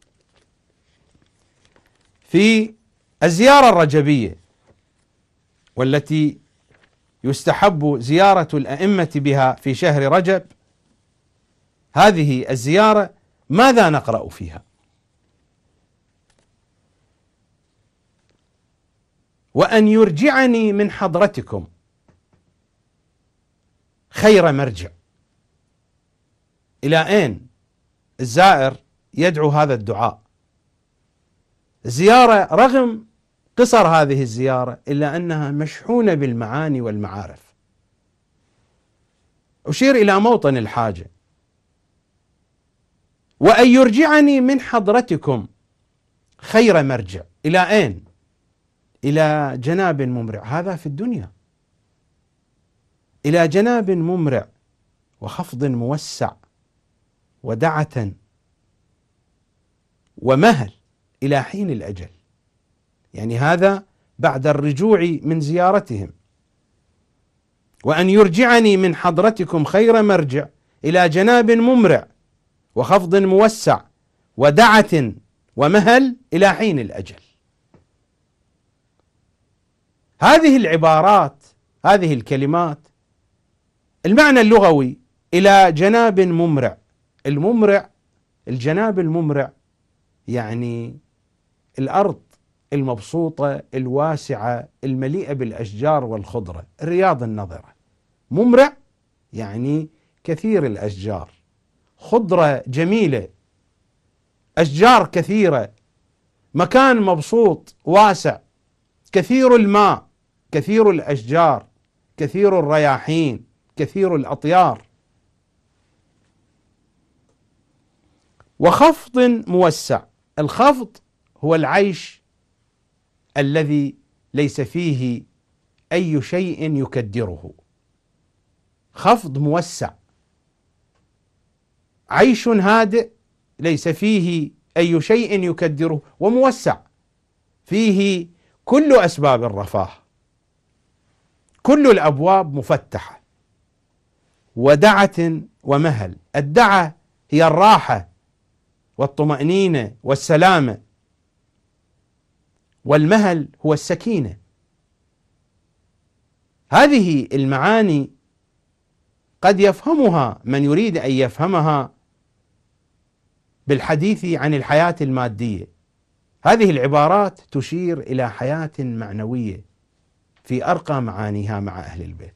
في الزيارة الرجبية والتي يستحب زيارة الأئمة بها في شهر رجب، هذه الزيارة ماذا نقرأ فيها؟ وأن يرجعني من حضرتكم خير مرجع. إلى أين الزائر يدعو هذا الدعاء؟ الزيارة رغم قصر هذه الزيارة إلا أنها مشحونة بالمعاني والمعارف. أشير إلى موطن الحاجة: وأن يرجعني من حضرتكم خير مرجع. إلى أين؟ إلى جناب ممرع، هذا في الدنيا، إلى جناب ممرع وخفض موسع ودعة ومهل إلى حين الأجل. يعني هذا بعد الرجوع من زيارتهم. وأن يرجعني من حضرتكم خير مرجع إلى جناب ممرع وخفض موسع ودعة ومهل إلى حين الأجل. هذه العبارات، هذه الكلمات، المعنى اللغوي إلى جناب ممرع. الممرع، الجناب الممرع، يعني الأرض المبسوطة الواسعة المليئة بالأشجار والخضرة، الرياض النضرة. ممرع يعني كثير الأشجار، خضرة جميلة، أشجار كثيرة، مكان مبسوط واسع، كثير الماء، كثير الأشجار، كثير الرياحين، كثير الأطيار. وخفض موسع، الخفض هو العيش الذي ليس فيه أي شيء يكدره. خفض موسع، عيش هادئ ليس فيه أي شيء يكدره، وموسع فيه كل أسباب الرفاه كل الأبواب مفتحة، ودعة ومهل. الدعة هي الراحة والطمأنينة والسلامة، والمهل هو السكينة. هذه المعاني قد يفهمها من يريد أن يفهمها بالحديث عن الحياة المادية. هذه العبارات تشير إلى حياة معنوية في أرقى معانيها مع أهل البيت،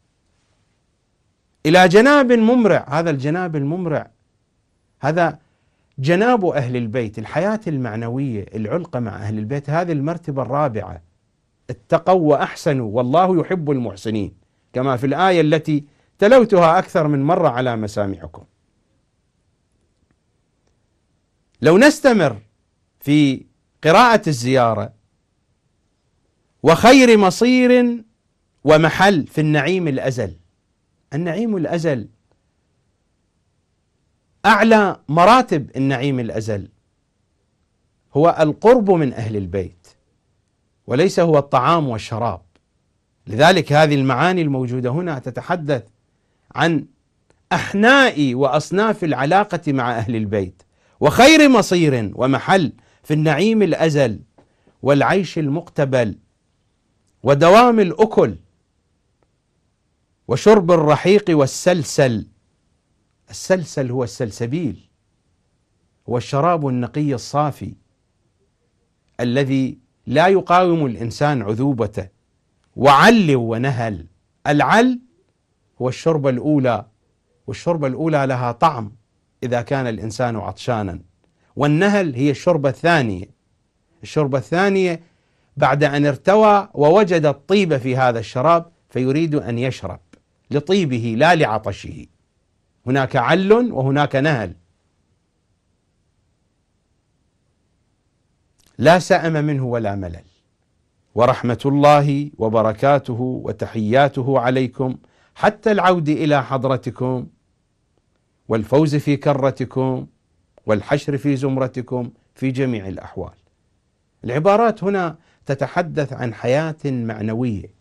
إلى جناب ممرع. هذا الجناب الممرع هذا جناب أهل البيت، الحياة المعنوية العلقة مع أهل البيت، هذه المرتبة الرابعة. اتقوا وأحسنوا والله يحب المحسنين، كما في الآية التي تلوتها أكثر من مرة على مسامعكم. لو نستمر في قراءة الزيارة: وخير مصير ومحل في النعيم الأزل. النعيم الأزل أعلى مراتب النعيم الأزل هو القرب من أهل البيت، وليس هو الطعام والشراب. لذلك هذه المعاني الموجودة هنا تتحدث عن أحناء وأصناف العلاقة مع أهل البيت. وخير مصير ومحل في النعيم الأزل والعيش المقتبل ودوام الأكل وشرب الرحيق والسلسل. السلسل هو السلسبيل، هو الشراب النقي الصافي الذي لا يقاوم الإنسان عذوبته. وعل ونهل. العل هو الشربة الأولى، والشربة الأولى لها طعم إذا كان الإنسان عطشانا. والنهل هي الشربة الثانية. الشربة الثانية بعد أن ارتوى ووجد الطيب في هذا الشراب فيريد أن يشرب لطيبه لا لعطشه. هناك عل وهناك نهل، لا سأم منه ولا ملل. ورحمة الله وبركاته وتحياته عليكم حتى العود إلى حضرتكم والفوز في كرتكم والحشر في زمرتكم في جميع الأحوال. العبارات هنا تتحدث عن حياة معنوية.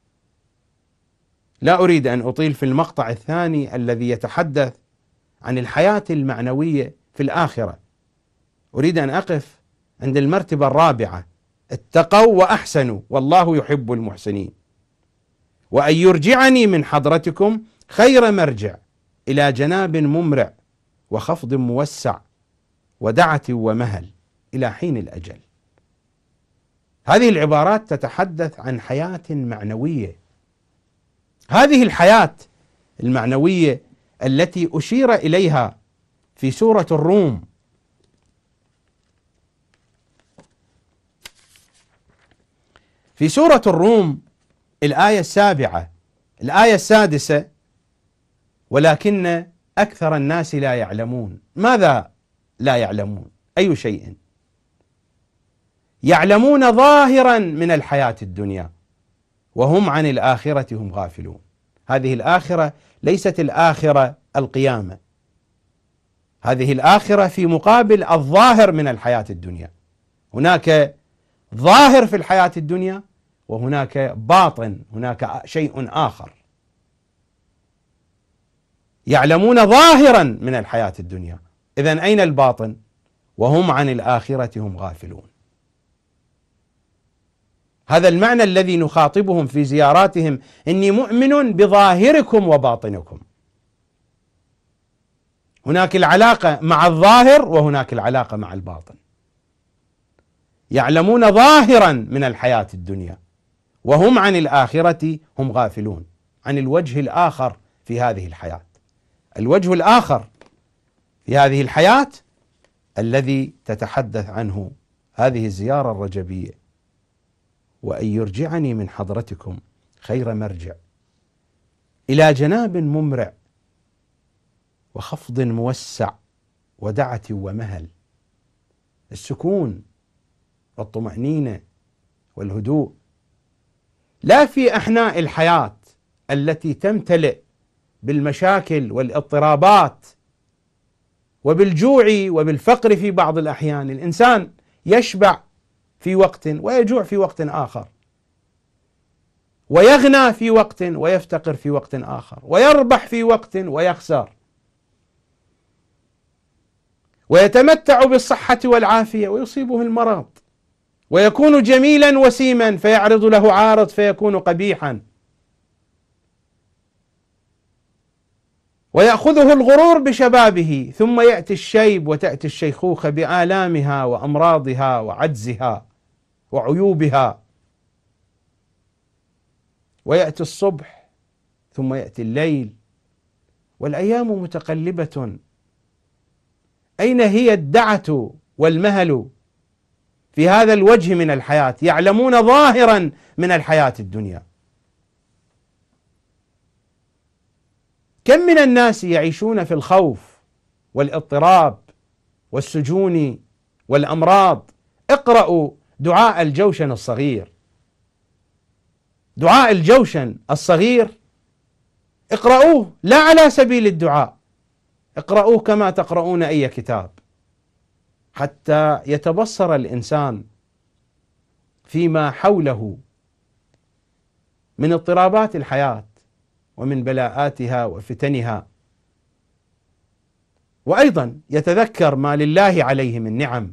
لا أريد أن أطيل في المقطع الثاني الذي يتحدث عن الحياة المعنوية في الآخرة. أريد أن أقف عند المرتبة الرابعة: اتقوا وأحسنوا والله يحب المحسنين. وأن يرجعني من حضرتكم خير مرجع إلى جناب ممرع وخفض موسع ودعة ومهل إلى حين الأجل. هذه العبارات تتحدث عن حياة معنوية. هذه الحياة المعنوية التي أشير إليها في سورة الروم. في سورة الروم الآية 7، الآية 6: ولكن أكثر الناس لا يعلمون. ماذا لا يعلمون؟ أي شيء؟ يعلمون ظاهرا من الحياة الدنيا وهم عن الآخرة هم غافلون. هذه الآخرة ليست الآخرة القيامة، هذه الآخرة في مقابل الظاهر من الحياة الدنيا. هناك ظاهر في الحياة الدنيا وهناك باطن، هناك شيء آخر. يعلمون ظاهرا من الحياة الدنيا، إذن أين الباطن؟ وهم عن الآخرة هم غافلون. هذا المعنى الذي نخاطبهم في زياراتهم: إني مؤمن بظاهركم وباطنكم. هناك العلاقة مع الظاهر وهناك العلاقة مع الباطن. يعلمون ظاهرا من الحياة الدنيا وهم عن الآخرة هم غافلون، عن الوجه الآخر في هذه الحياة. الوجه الآخر في هذه الحياة الذي تتحدث عنه هذه الزيارة الرجبية: وأن يرجعني من حضرتكم خير مرجع إلى جناب ممرع وخفض موسع ودعة ومهل. السكون والطمأنينة والهدوء، لا في أحناء الحياة التي تمتلئ بالمشاكل والاضطرابات وبالجوع وبالفقر. في بعض الأحيان الإنسان يشبع في وقت ويجوع في وقت آخر. ويغنى في وقت ويفتقر في وقت آخر، ويربح في وقت ويخسر، ويتمتع بالصحة والعافية ويصيبه المرض، ويكون جميلا وسيما فيعرض له عارض فيكون قبيحا، ويأخذه الغرور بشبابه، ثم يأتي الشيب وتأتي الشيخوخة بآلامها وأمراضها وعجزها وعيوبها، ويأتي الصبح ثم يأتي الليل، والأيام متقلبة. أين هي الدعة والمهل في هذا الوجه من الحياة؟ يعلمون ظاهرا من الحياة الدنيا. كم من الناس يعيشون في الخوف والاضطراب والسجون والأمراض. اقرأوا دعاء الجوشن الصغير، دعاء الجوشن الصغير اقرأوه لا على سبيل الدعاء، اقرأوه كما تقرؤون أي كتاب، حتى يتبصر الإنسان فيما حوله من اضطرابات الحياة ومن بلاءاتها وفتنها، وأيضا يتذكر ما لله عليه من نعم.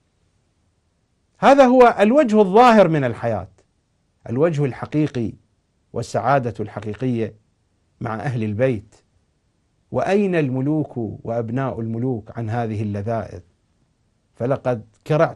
هذا هو الوجه الظاهر من الحياة، الوجه الحقيقي والسعادة الحقيقية مع أهل البيت. وأين الملوك وأبناء الملوك عن هذه اللذائذ؟ فلقد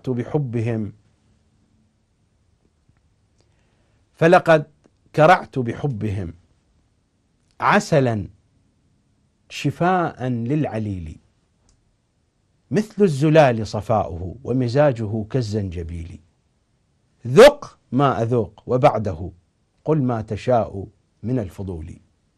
كرعت بحبهم عسلا شفاء للعليل، مثل الزلال صفاؤه ومزاجه كالزنجبيل، ذق ما أذوق وبعده قل ما تشاء من الفضول.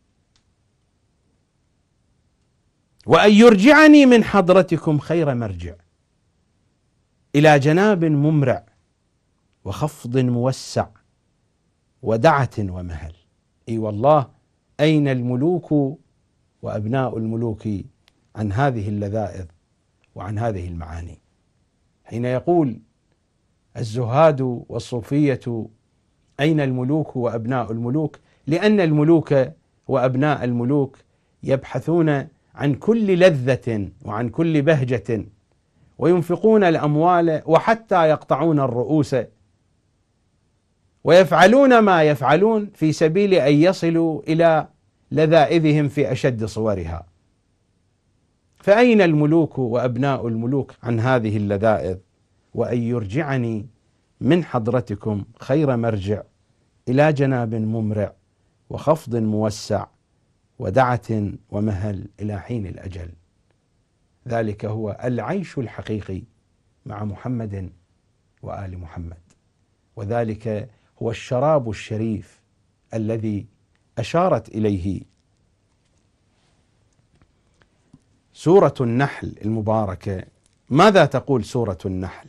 وأن يرجعني من حضرتكم خير مرجع، إلى جناب ممرع وخفض موسع ودعة ومهل. أي والله أين الملوك وأبناء الملوك عن هذه اللذائذ وعن هذه المعاني؟ حين يقول الزهاد والصوفية أين الملوك وأبناء الملوك، لأن الملوك وأبناء الملوك يبحثون عن كل لذة وعن كل بهجة، وينفقون الأموال وحتى يقطعون الرؤوس، ويفعلون ما يفعلون في سبيل أن يصلوا إلى لذائذهم في أشد صورها. فأين الملوك وأبناء الملوك عن هذه اللذائذ؟ وأن يرجعني من حضرتكم خير مرجع، إلى جناب ممرع وخفض موسع ودعة ومهل إلى حين الأجل. ذلك هو العيش الحقيقي مع محمد وآل محمد، وذلك هو الشراب الشريف الذي أشارت إليه سورة النحل المباركة. ماذا تقول سورة النحل؟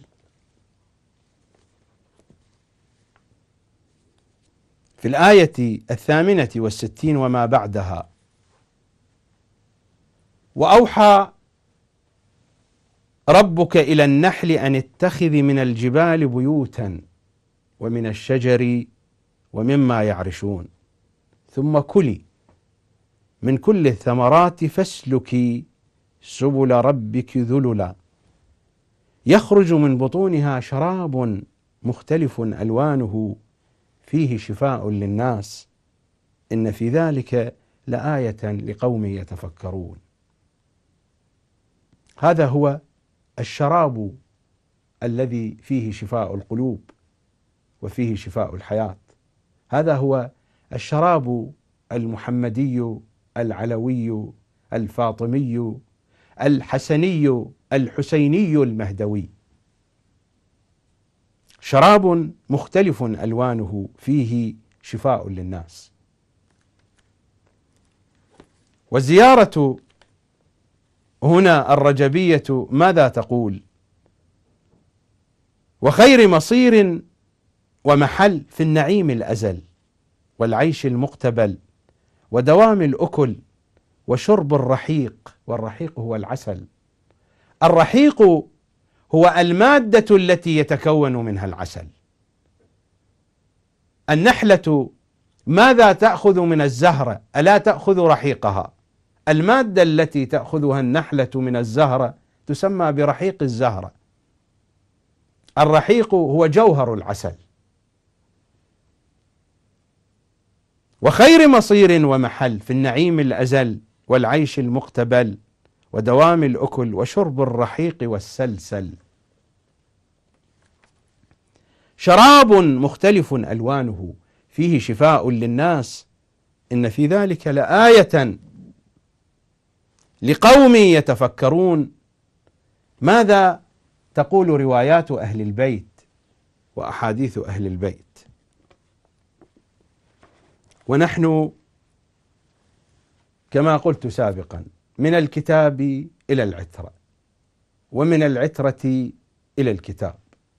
في الآية 68 وما بعدها: وأوحى ربك إلى النحل أن اتخذي من الجبال بيوتا ومن الشجر ومما يعرشون ثم كلي من كل الثمرات فاسلكي سبل ربك ذللا يخرج من بطونها شراب مختلف ألوانه فيه شفاء للناس إن في ذلك لآية لقوم يتفكرون. هذا هو الشراب الذي فيه شفاء القلوب وفيه شفاء الحياة. هذا هو الشراب المحمدي العلوي الفاطمي الحسني الحسيني المهدوي، شراب مختلف ألوانه فيه شفاء للناس. والزيارة هنا الرجبية ماذا تقول؟ وخير مصير ومحل في النعيم الأزل والعيش المقتبل ودوام الأكل وشرب الرحيق، والرحيق هو العسل. الرحيق هو المادة التي يتكون منها العسل. النحلة ماذا تأخذ من الزهرة؟ ألا تأخذ رحيقها؟ المادة التي تأخذها النحلة من الزهرة تسمى برحيق الزهرة. الرحيق هو جوهر العسل. وخير مصير ومحل في النعيم الأزل والعيش المقتبل ودوام الأكل وشرب الرحيق والسلسل. شراب مختلف ألوانه فيه شفاء للناس إن في ذلك لآية لقوم يتفكرون. ماذا تقول روايات أهل البيت وأحاديث أهل البيت؟ ونحن كما قلت سابقا من الكتاب إلى العترة، ومن العترة إلى الكتاب،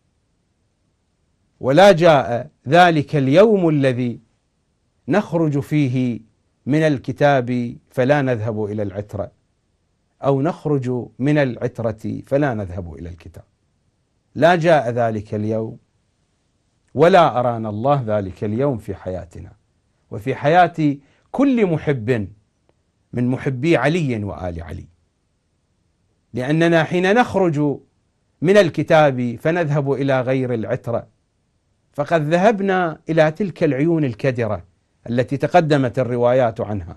ولا جاء ذلك اليوم الذي نخرج فيه من الكتاب فلا نذهب إلى العترة، أو نخرج من العترة فلا نذهب إلى الكتاب. لا جاء ذلك اليوم، ولا أرانا الله ذلك اليوم في حياتنا وفي حياة كل محب من محبي علي وآل علي، لأننا حين نخرج من الكتاب فنذهب إلى غير العترة فقد ذهبنا إلى تلك العيون الكدرة التي تقدمت الروايات عنها.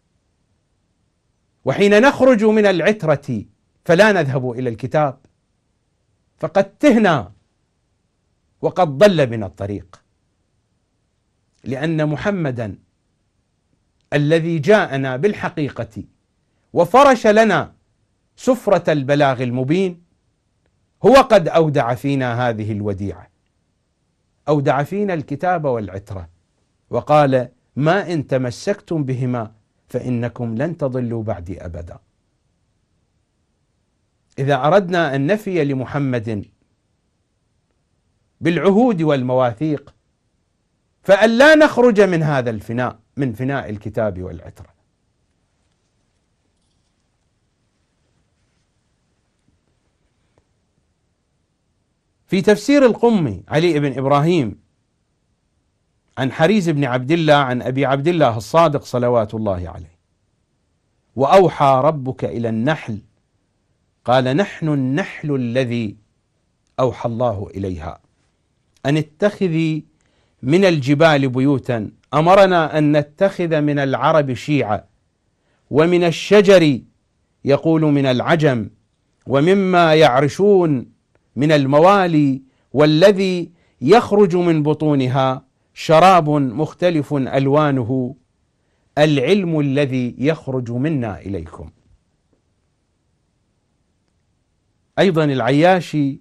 وحين نخرج من العترة فلا نذهب إلى الكتاب فقد تهنا وقد ضل بنا الطريق، لأن محمدا الذي جاءنا بالحقيقة وفرش لنا سفرة البلاغ المبين هو قد أودع فينا هذه الوديعة، أودع فينا الكتاب والعترة، وقال: ما إن تمسكتم بهما فإنكم لن تضلوا بعدي أبدا. إذا أردنا أن نفي لمحمد بالعهود والمواثيق فأن لا نخرج من هذا الفناء، من فناء الكتاب والعترة. في تفسير القمي علي بن إبراهيم عن حريز بن عبد الله عن أبي عبد الله الصادق صلوات الله عليه: وأوحى ربك إلى النحل قال: نحن النحل الذي أوحى الله إليها أن اتخذي من الجبال بيوتا، أمرنا أن نتخذ من العرب شيعا، ومن الشجر يقول من العجم، ومما يعرشون من الموالي، والذي يخرج من بطونها شراب مختلف ألوانه العلم الذي يخرج منا إليكم. أيضا العياشي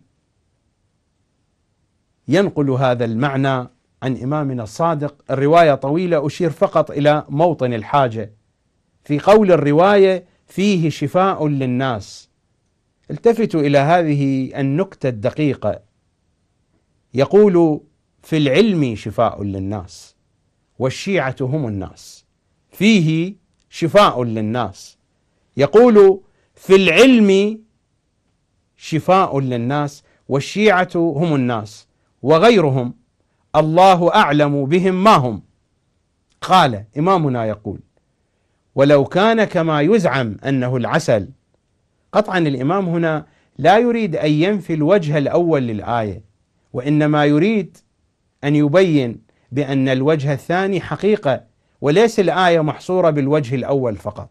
ينقل هذا المعنى عن إمامنا الصادق. الرواية طويلة، أشير فقط إلى موطن الحاجة. في قول الرواية: فيه شفاء للناس، التفتوا إلى هذه النكتة الدقيقة. يقول: في العلم شفاء للناس، والشيعة هم الناس. فيه شفاء للناس، يقول: في العلم شفاء للناس، والشيعة هم الناس، وغيرهم الله أعلم بهم ما هم. قال إمامنا يقول: ولو كان كما يزعم أنه العسل. قطعا الإمام هنا لا يريد أن ينفي الوجه الأول للآية، وإنما يريد أن يبين بأن الوجه الثاني حقيقة، وليس الآية محصورة بالوجه الأول فقط.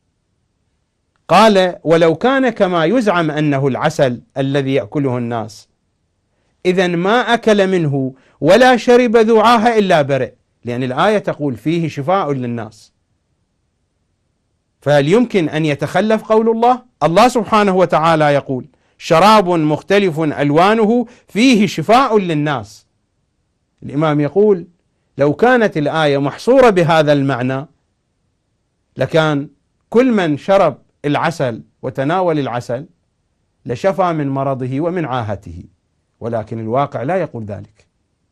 قال: ولو كان كما يزعم أنه العسل الذي يأكله الناس، إذن ما أكل منه ولا شرب ذو عاهة إلا برئ، لأن الآية تقول فيه شفاء للناس. فهل يمكن أن يتخلف قول الله؟ الله سبحانه وتعالى يقول: شراب مختلف ألوانه فيه شفاء للناس. الإمام يقول: لو كانت الآية محصورة بهذا المعنى لكان كل من شرب العسل وتناول العسل لشفى من مرضه ومن عاهته، ولكن الواقع لا يقول ذلك.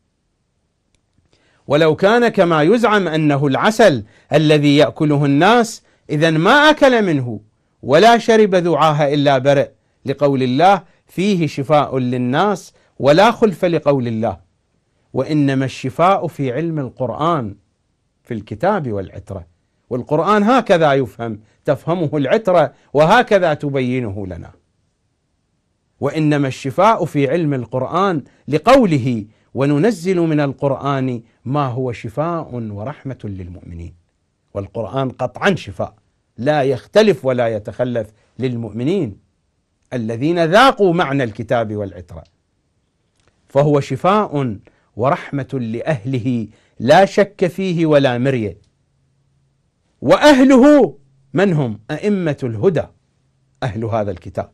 ولو كان كما يزعم أنه العسل الذي يأكله الناس، إذن ما أكل منه ولا شرب ذو عاهة إلا برئ، لقول الله: فيه شفاء للناس، ولا خلف لقول الله. وإنما الشفاء في علم القرآن، في الكتاب والعترة، والقرآن هكذا يفهم، تفهمه العترة وهكذا تبينه لنا. وإنما الشفاء في علم القرآن لقوله: وننزل من القرآن ما هو شفاء ورحمة للمؤمنين. والقرآن قطعا شفاء، لا يختلف ولا يتخلف للمؤمنين الذين ذاقوا معنى الكتاب والعترة، فهو شفاء ورحمة لأهله لا شك فيه ولا مرية. وأهله من هم؟ أئمة الهدى، أهل هذا الكتاب،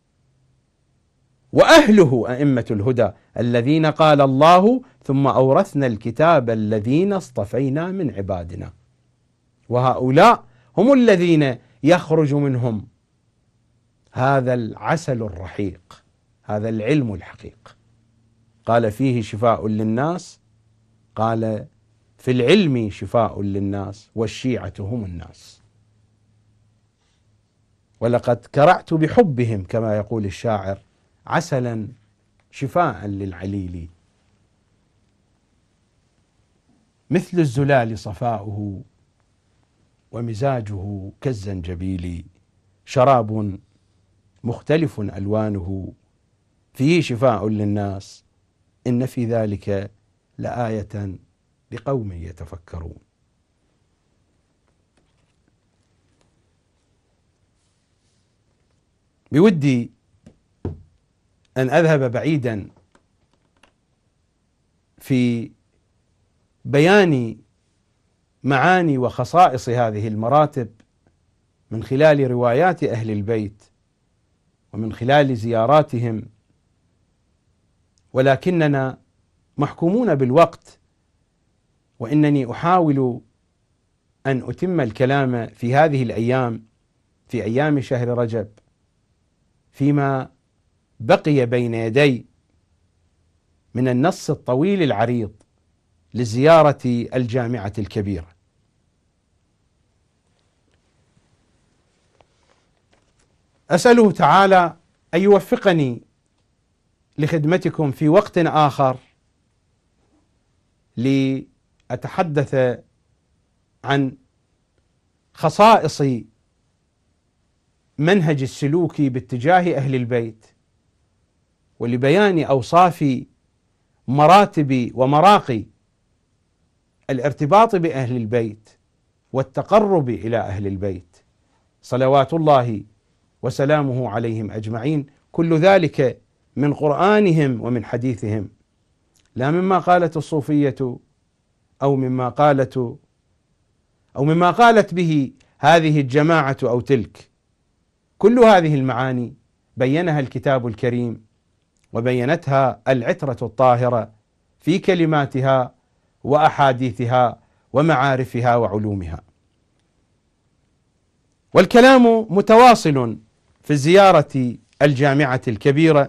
وأهله أئمة الهدى الذين قال الله: ثم أورثنا الكتاب الذين اصطفينا من عبادنا. وهؤلاء هم الذين يخرج منهم هذا العسل الرحيق، هذا العلم الحقيق. قال فيه شفاء للناس، قال في العلم شفاء للناس، والشيعة هم الناس. ولقد كرعت بحبهم كما يقول الشاعر عسلا شفاء للعليل، مثل الزلال صفاؤه ومزاجه كالزنجبيل، شراب مختلف ألوانه فيه شفاء للناس، إن في ذلك لآية لقوم يتفكرون. بودي أن أذهب بعيدا في بيان معاني وخصائص هذه المراتب من خلال روايات أهل البيت ومن خلال زياراتهم، ولكننا محكومون بالوقت، وإنني أحاول أن أتم الكلام في هذه الأيام، في أيام شهر رجب، فيما بقي بين يدي من النص الطويل العريض لزيارة الجامعة الكبيرة. أسأله تعالى أن يوفقني لخدمتكم في وقت آخر لأتحدث عن خصائص منهج السلوك باتجاه أهل البيت، ولبيان أوصاف مراتب ومراقي الارتباط بأهل البيت والتقرب إلى أهل البيت صلوات الله وسلامه عليهم أجمعين، كل ذلك من قرآنهم ومن حديثهم، لا مما قالت الصوفية أو مما قالت به هذه الجماعة أو تلك. كل هذه المعاني بينها الكتاب الكريم وبينتها العترة الطاهرة في كلماتها وأحاديثها ومعارفها وعلومها. والكلام متواصل في زيارة الجامعة الكبيرة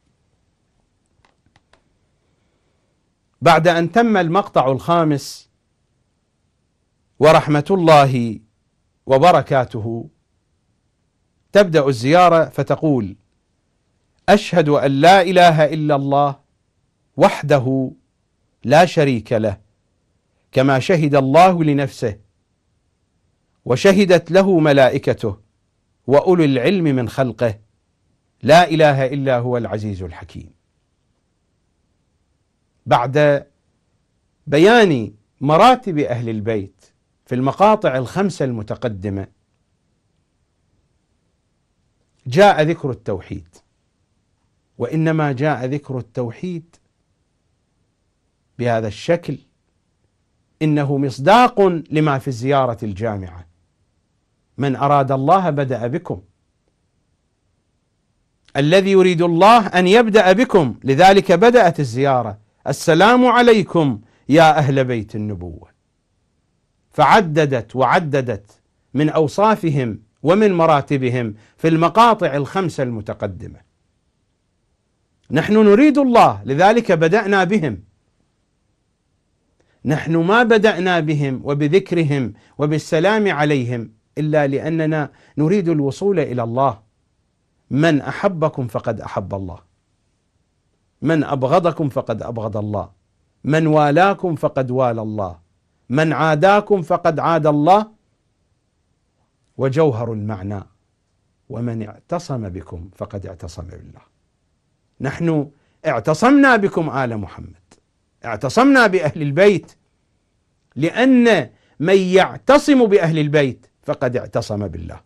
بعد أن تم المقطع الخامس، ورحمة الله وبركاته. تبدأ الزيارة فتقول: أشهد أن لا إله إلا الله وحده لا شريك له، كما شهد الله لنفسه وشهدت له ملائكته وأولو العلم من خلقه، لا إله إلا هو العزيز الحكيم. بعد بيان مراتب أهل البيت في المقاطع الخمسة المتقدمة، جاء ذكر التوحيد، وإنما جاء ذكر التوحيد بهذا الشكل إنه مصداق لما في الزيارة الجامعة. من أراد الله بدأ بكم، الذي يريد الله أن يبدأ بكم، لذلك بدأت الزيارة: السلام عليكم يا أهل بيت النبوة. فعددت وعددت من أوصافهم ومن مراتبهم في المقاطع الخمسة المتقدمة. نحن نريد الله، لذلك بدأنا بهم. نحن ما بدأنا بهم وبذكرهم وبالسلام عليهم إلا لأننا نريد الوصول إلى الله. من أحبكم فقد أحب الله، من أبغضكم فقد أبغض الله، من والاكم فقد والى الله، من عاداكم فقد عاد الله، وجوهر المعنى ومن اعتصم بكم فقد اعتصم بالله. نحن اعتصمنا بكم آل محمد، اعتصمنا بأهل البيت، لأن من يعتصم بأهل البيت فقد اعتصم بالله.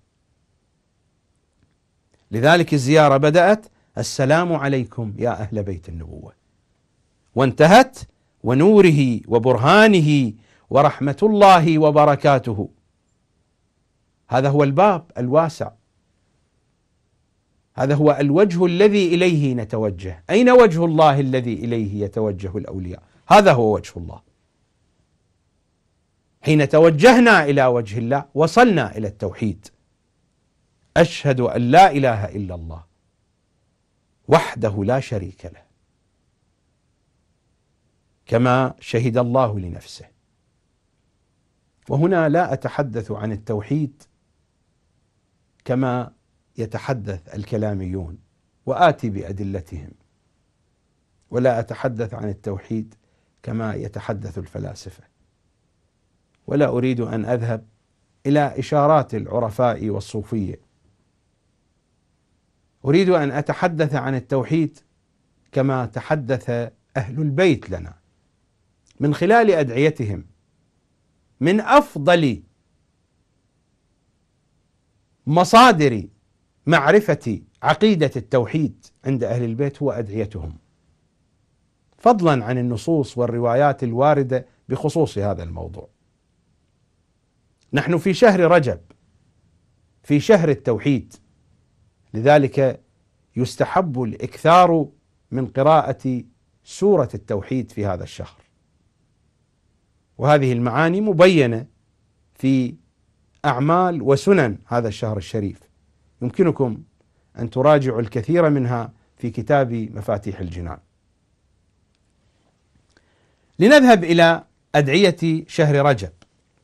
لذلك الزيارة بدأت السلام عليكم يا أهل بيت النبوة، وانتهت ونوره وبرهانه ورحمة الله وبركاته. هذا هو الباب الواسع، هذا هو الوجه الذي إليه نتوجه. أين وجه الله الذي إليه يتوجه الأولياء؟ هذا هو وجه الله. حين توجهنا إلى وجه الله وصلنا إلى التوحيد. أشهد أن لا إله إلا الله وحده لا شريك له، كما شهد الله لنفسه. وهنا لا أتحدث عن التوحيد كما يتحدث الكلاميون وآتي بأدلتهم، ولا أتحدث عن التوحيد كما يتحدث الفلاسفة، ولا أريد أن أذهب إلى إشارات العرفاء والصوفية. أريد أن أتحدث عن التوحيد كما تحدث أهل البيت لنا من خلال أدعيتهم. من أفضل مصادر معرفة عقيدة التوحيد عند أهل البيت هو أدعيتهم، فضلا عن النصوص والروايات الواردة بخصوص هذا الموضوع. نحن في شهر رجب، في شهر التوحيد، لذلك يستحب الإكثار من قراءة سورة التوحيد في هذا الشهر، وهذه المعاني مبينة في أعمال وسنن هذا الشهر الشريف. يمكنكم أن تراجعوا الكثير منها في كتاب مفاتيح الجنان. لنذهب إلى أدعية شهر رجب.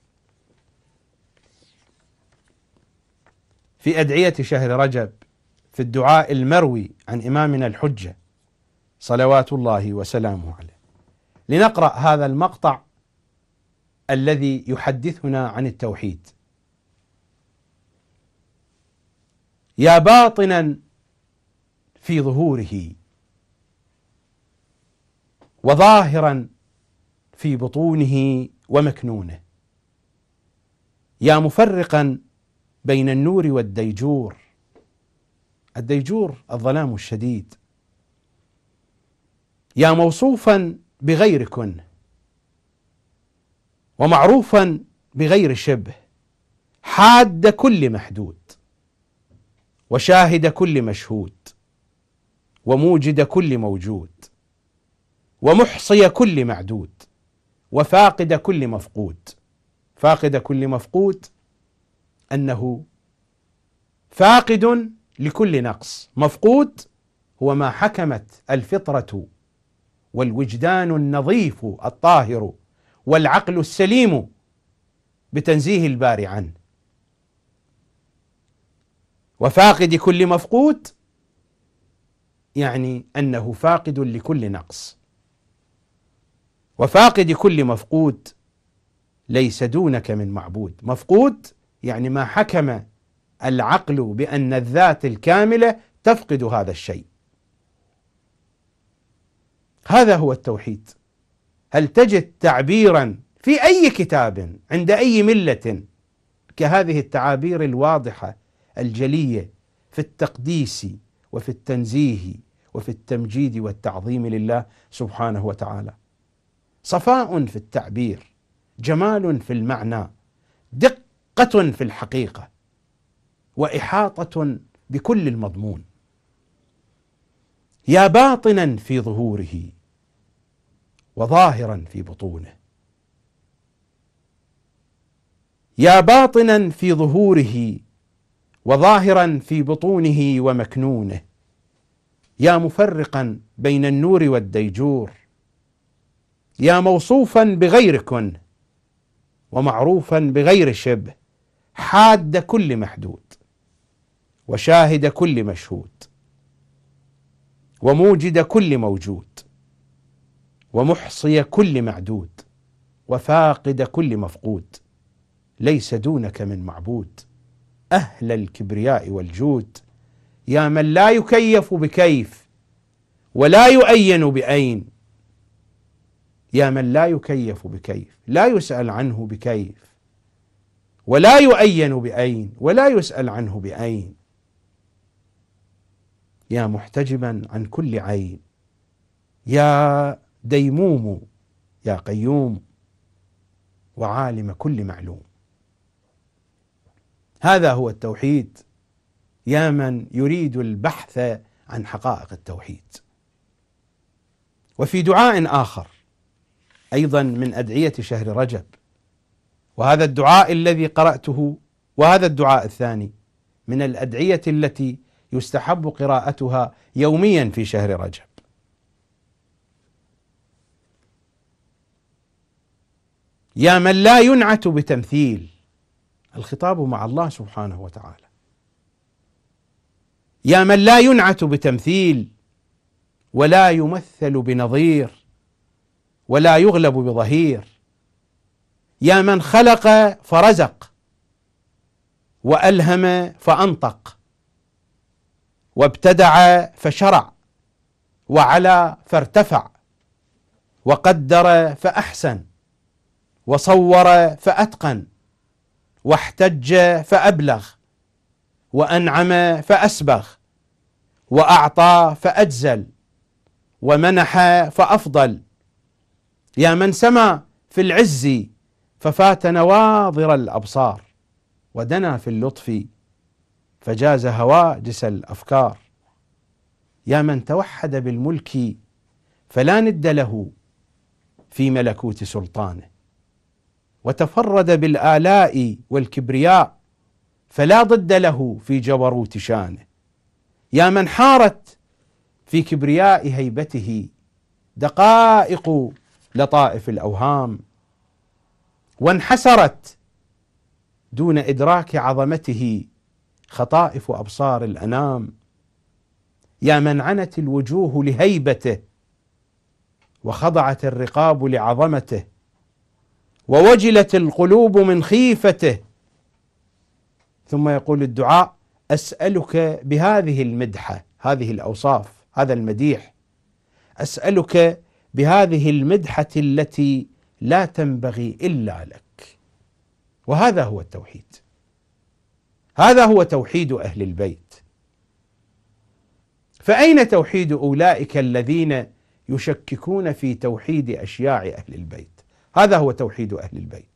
في أدعية شهر رجب في الدعاء المروي عن إمامنا الحجة صلوات الله وسلامه عليه، لنقرأ هذا المقطع الذي يحدثنا عن التوحيد. يا باطنا في ظهوره وظاهرا في بطونه ومكنونه، يا مفرقا بين النور والديجور، الديجور الظلام الشديد، يا موصوفا بغير كن ومعروفا بغير شبه، حاد كل محدود وشاهد كل مشهود وموجد كل موجود ومحصي كل معدود وفاقد كل مفقود. فاقد كل مفقود أنه فاقد لكل نقص، مفقود هو ما حكمت الفطرة والوجدان النظيف الطاهر والعقل السليم بتنزيه الباري عنه. وفاقد كل مفقود يعني أنه فاقد لكل نقص، وفاقد كل مفقود ليس دونك من معبود. مفقود يعني ما حكم العقل بأن الذات الكاملة تفقد هذا الشيء. هذا هو التوحيد. هل تجد تعبيرا في أي كتاب عند أي ملة كهذه التعابير الواضحة الجلية في التقديس وفي التنزيه وفي التمجيد والتعظيم لله سبحانه وتعالى؟ صفاء في التعبير، جمال في المعنى، دقة في الحقيقة، وإحاطة بكل المضمون. يا باطنا في ظهوره وظاهرا في بطونه، يا باطنا في ظهوره وظاهرا في بطونه ومكنونه، يا مفرقا بين النور والديجور، يا موصوفا بغير كن ومعروفا بغير شبه، حاد كل محدود وشاهد كل مشهود وموجد كل موجود ومحصي كل معدود وفاقد كل مفقود، ليس دونك من معبود. أهل الكبرياء والجود، يا من لا يكيف بكيف ولا يؤين بأين، يا من لا يكيف بكيف، لا يسأل عنه بكيف ولا يؤين بأين ولا يسأل عنه بأين، يا محتجبا عن كل عين، يا ديموم يا قيوم، وعالم كل معلوم. هذا هو التوحيد، يا من يريد البحث عن حقائق التوحيد. وفي دعاء آخر أيضا من أدعية شهر رجب، وهذا الدعاء الذي قرأته وهذا الدعاء الثاني من الأدعية التي يستحب قراءتها يوميا في شهر رجب. يا من لا ينعت بتمثيل، الخطاب مع الله سبحانه وتعالى، يا من لا ينعت بتمثيل ولا يمثل بنظير ولا يغلب بظهير، يا من خلق فرزق وألهم فأنطق وابتدع فشرع وعلا فارتفع وقدر فأحسن وصور فأتقن واحتج فأبلغ وأنعم فأسبغ وأعطى فأجزل ومنح فأفضل، يا من سما في العز ففات نواظر الأبصار ودنا في اللطف فجاز هواجس الأفكار، يا من توحد بالملك فلا ند له في ملكوت سلطانه وتفرد بالآلاء والكبرياء فلا ضد له في جبروت شانه، يا من حارت في كبرياء هيبته دقائق لطائف الأوهام وانحسرت دون إدراك عظمته خطائف أبصار الأنام، يا من عنت الوجوه لهيبته وخضعت الرقاب لعظمته ووجلت القلوب من خيفته. ثم يقول الدعاء: أسألك بهذه المدحة، هذه الأوصاف، هذا المديح، أسألك بهذه المدحة التي لا تنبغي إلا لك. وهذا هو التوحيد، هذا هو توحيد أهل البيت. فأين توحيد أولئك الذين يشككون في توحيد أشياع أهل البيت؟ هذا هو توحيد أهل البيت.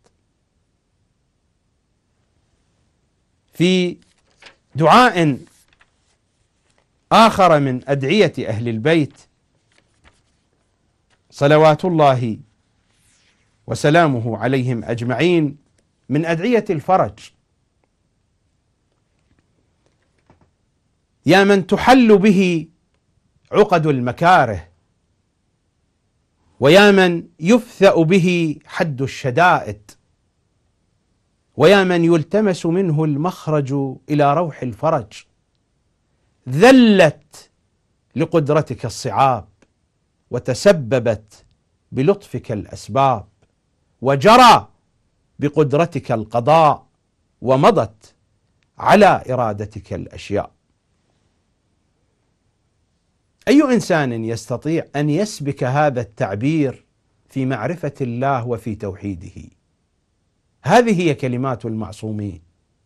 في دعاء آخر من أدعية أهل البيت صلوات الله وسلامه عليهم أجمعين، من أدعية الفرج: يا من تحل به عقد المكاره، ويا من يفثأ به حد الشدائد، ويا من يلتمس منه المخرج إلى روح الفرج، ذلت لقدرتك الصعاب وتسببت بلطفك الأسباب، وجرى بقدرتك القضاء ومضت على إرادتك الأشياء. أي إنسان يستطيع أن يسبك هذا التعبير في معرفة الله وفي توحيده؟ هذه هي كلمات المعصومين: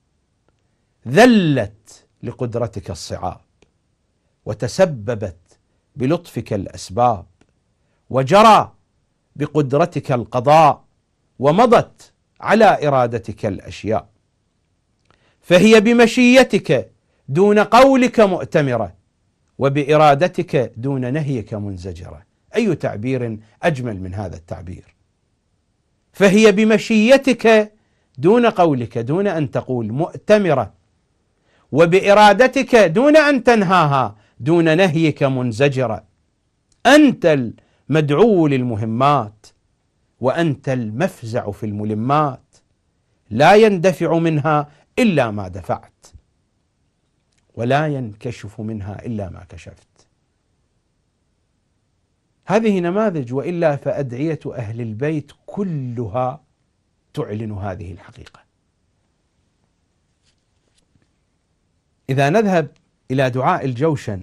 ذلت لقدرتك الصعاب وتسببت بلطفك الأسباب وجرى بقدرتك القضاء ومضت على إرادتك الأشياء. فهي بمشيتك دون قولك مؤتمرة، وبإرادتك دون نهيك منزجرة. أي تعبير أجمل من هذا التعبير؟ فهي بمشيتك دون قولك، دون أن تقول، مؤتمرة، وبإرادتك دون أن تنهاها، دون نهيك منزجرة. أنت المدعو للمهمات وأنت المفزع في الملمات، لا يندفع منها إلا ما دفعت ولا ينكشف منها إلا ما كشفت. هذه نماذج، وإلا فأدعية أهل البيت كلها تعلن هذه الحقيقة. إذا نذهب إلى دعاء الجوشن،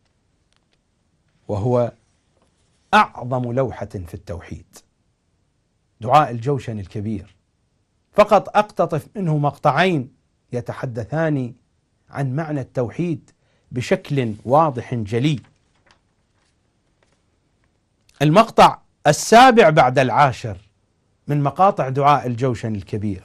وهو أعظم لوحة في التوحيد، دعاء الجوشن الكبير، فقط أقتطف منه مقطعين يتحدثان عن معنى التوحيد بشكل واضح جلي. المقطع 7 بعد 10 من مقاطع دعاء الجوشن الكبير: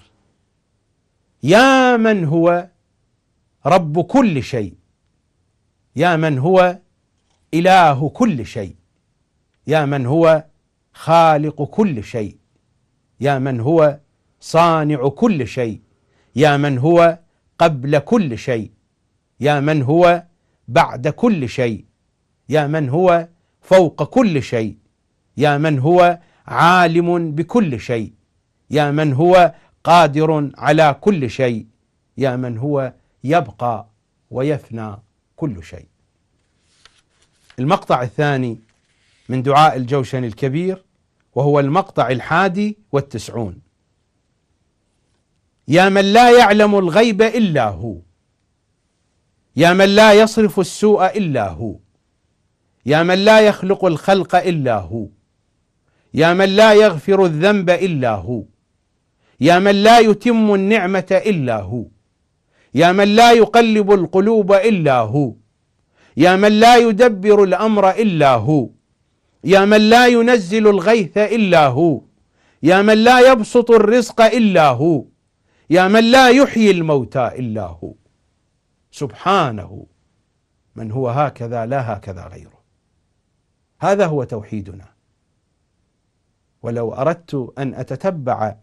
يا من هو رب كل شيء، يا من هو إله كل شيء، يا من هو خالق كل شيء، يا من هو صانع كل شيء، يا من هو قبل كل شيء، يا من هو بعد كل شيء، يا من هو فوق كل شيء، يا من هو عالم بكل شيء، يا من هو قادر على كل شيء، يا من هو يبقى ويفنى كل شيء. المقطع الثاني من دعاء الجوشن الكبير، وهو المقطع 91: يا من لا يعلم الغيب إلا هو، يا من لا يصرف السوء إلا هو، يا من لا يخلق الخلق إلا هو، يا من لا يغفر الذنب إلا هو، يا من لا يتم النعمة إلا هو، يا من لا يقلب القلوب إلا هو، يا من لا يدبر الأمر إلا هو، يا من لا ينزل الغيث إلا هو، يا من لا يبسط الرزق إلا هو، يا من لا يحيي الموتى إلا هو. سبحانه من هو هكذا لا هكذا غيره. هذا هو توحيدنا. ولو أردت أن أتتبع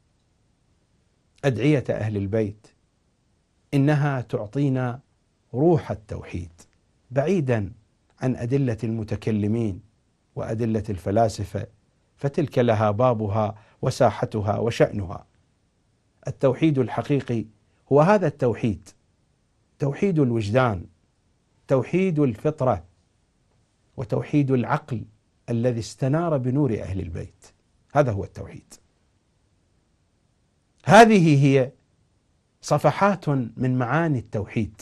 أدعية أهل البيت، إنها تعطينا روح التوحيد بعيدا عن أدلة المتكلمين وأدلة الفلاسفة، فتلك لها بابها وساحتها وشأنها. التوحيد الحقيقي هو هذا التوحيد، توحيد الوجدان، توحيد الفطرة، وتوحيد العقل الذي استنار بنور أهل البيت. هذا هو التوحيد. هذه هي صفحات من معاني التوحيد.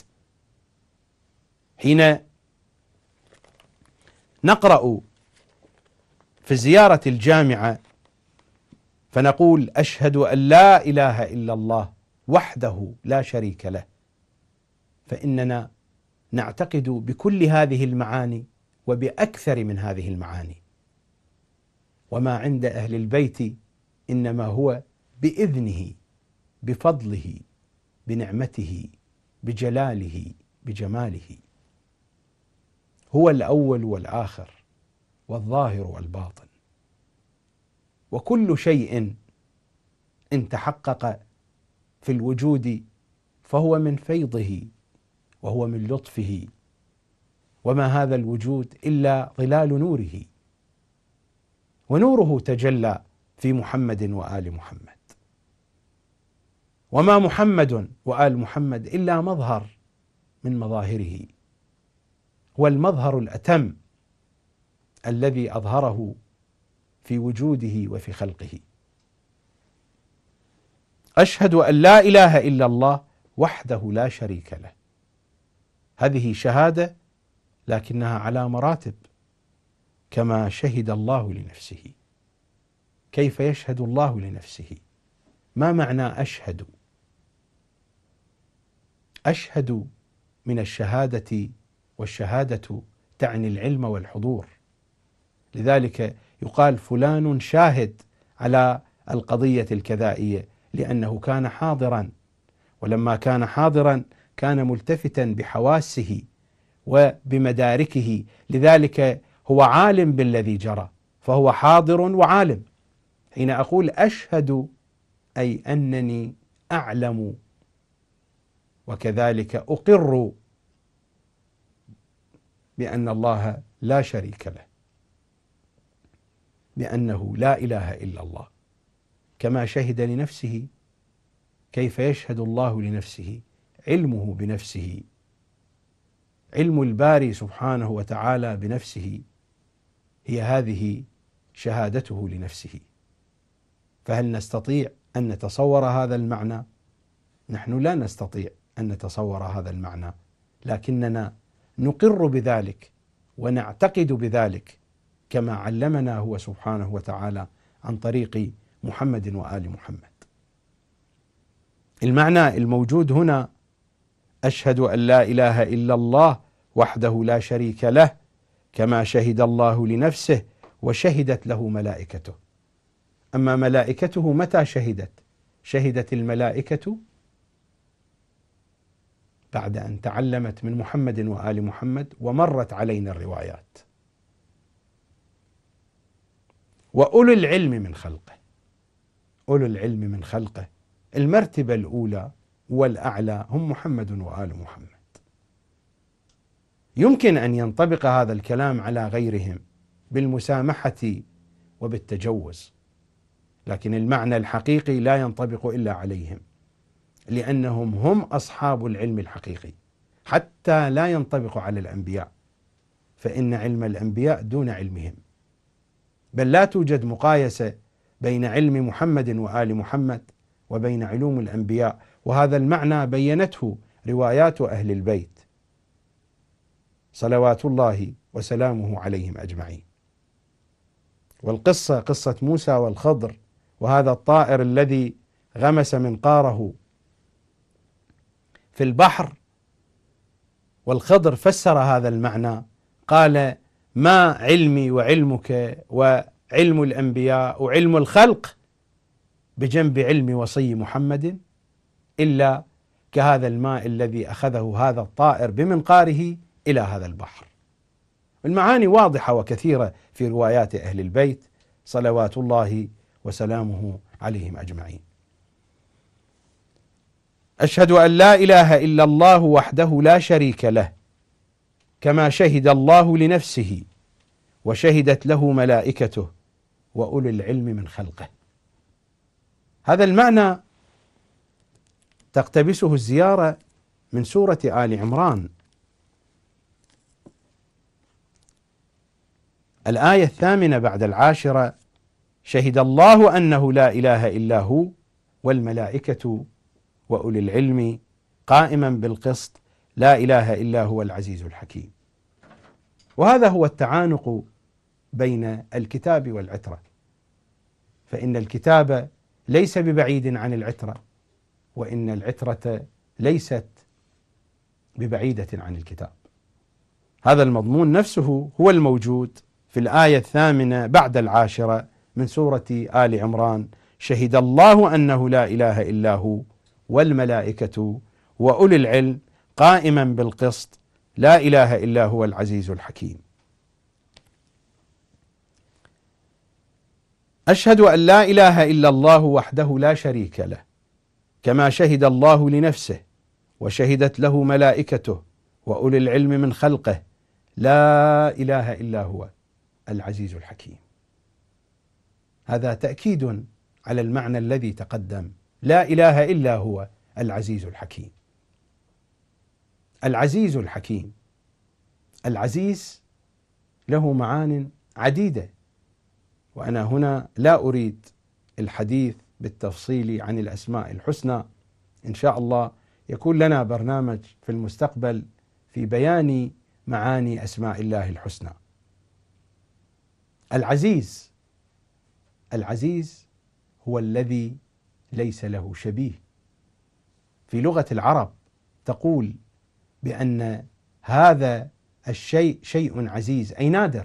حين نقرأ في زيارة الجامعة فنقول: أشهد أن لا إله إلا الله وحده لا شريك له، فإننا نعتقد بكل هذه المعاني وبأكثر من هذه المعاني. وما عند أهل البيت إنما هو بإذنه، بفضله، بنعمته، بجلاله، بجماله. هو الأول والآخر والظاهر والباطن، وكل شيء إن تحقق في الوجود فهو من فيضه وهو من لطفه، وما هذا الوجود إلا ظلال نوره، ونوره تجلى في محمد وآل محمد، وما محمد وآل محمد إلا مظهر من مظاهره، والمظهر الأتم الذي أظهره في وجوده وفي خلقه. أشهد أن لا إله إلا الله وحده لا شريك له. هذه شهادة لكنها على مراتب، كما شهد الله لنفسه. كيف يشهد الله لنفسه؟ ما معنى أشهد؟ أشهد من الشهادة، والشهادة تعني العلم والحضور، لذلك يقال فلان شاهد على القضية الكذائية لأنه كان حاضرا، ولما كان حاضرا كان ملتفتا بحواسه وبمداركه، لذلك هو عالم بالذي جرى، فهو حاضر وعالم. حين أقول أشهد أي أنني أعلم، وكذلك أقر بأن الله لا شريك له، بأنه لا إله إلا الله، كما شهد لنفسه. كيف يشهد الله لنفسه؟ علمه بنفسه، علم الباري سبحانه وتعالى بنفسه، هي هذه شهادته لنفسه. فهل نستطيع أن نتصور هذا المعنى؟ نحن لا نستطيع أن نتصور هذا المعنى، لكننا نقر بذلك ونعتقد بذلك كما علمنا هو سبحانه وتعالى عن طريق محمد وآل محمد. المعنى الموجود هنا: أشهد أن لا إله إلا الله وحده لا شريك له كما شهد الله لنفسه وشهدت له ملائكته. أما ملائكته متى شهدت؟ شهدت الملائكة بعد أن تعلمت من محمد وآل محمد ومرت علينا الروايات. وأولو العلم من خلقه، أولو العلم من خلقه المرتبة الأولى والأعلى هم محمد وآل محمد. يمكن أن ينطبق هذا الكلام على غيرهم بالمسامحة وبالتجوز، لكن المعنى الحقيقي لا ينطبق إلا عليهم، لأنهم هم أصحاب العلم الحقيقي، حتى لا ينطبق على الأنبياء، فإن علم الأنبياء دون علمهم، بل لا توجد مقايسة بين علم محمد وآل محمد وبين علوم الأنبياء. وهذا المعنى بينته روايات أهل البيت صلوات الله وسلامه عليهم أجمعين. والقصة قصة موسى والخضر، وهذا الطائر الذي غمس منقاره في البحر، والخضر فسر هذا المعنى قال: ما علمي وعلمك وعلم الأنبياء وعلم الخلق بجنب علم وصي محمد إلا كهذا الماء الذي أخذه هذا الطائر بمنقاره إلى هذا البحر. المعاني واضحة وكثيرة في روايات أهل البيت صلوات الله وسلامه عليهم أجمعين. أشهد أن لا إله إلا الله وحده لا شريك له كما شهد الله لنفسه وشهدت له ملائكته وأولي العلم من خلقه. هذا المعنى تقتبسه الزيارة من سورة آل عمران، الآية 8 بعد 10: شهد الله أنه لا إله إلا هو والملائكة وأولي العلم قائما بالقسط لا إله إلا هو العزيز الحكيم. وهذا هو التعانق بين الكتاب والعترة، فإن الكتاب ليس ببعيد عن العترة، وإن العترة ليست ببعيدة عن الكتاب. هذا المضمون نفسه هو الموجود في الآية 8 بعد 10 من سورة آل عمران: شهد الله أنه لا إله إلا هو والملائكة وأولي العلم قائما بالقسط لا إله إلا هو العزيز الحكيم. أشهد أن لا إله إلا الله وحده لا شريك له كما شهد الله لنفسه وشهدت له ملائكته وأولي العلم من خلقه لا إله إلا هو العزيز الحكيم. هذا تأكيد على المعنى الذي تقدم: لا إله إلا هو العزيز الحكيم. العزيز الحكيم، العزيز له معان عديدة، وأنا هنا لا أريد الحديث بالتفصيل عن الأسماء الحسنى. إن شاء الله يكون لنا برنامج في المستقبل في بيان معاني أسماء الله الحسنى. العزيز، العزيز هو الذي ليس له شبيه. في لغة العرب تقول بأن هذا الشيء شيء عزيز، أي نادر.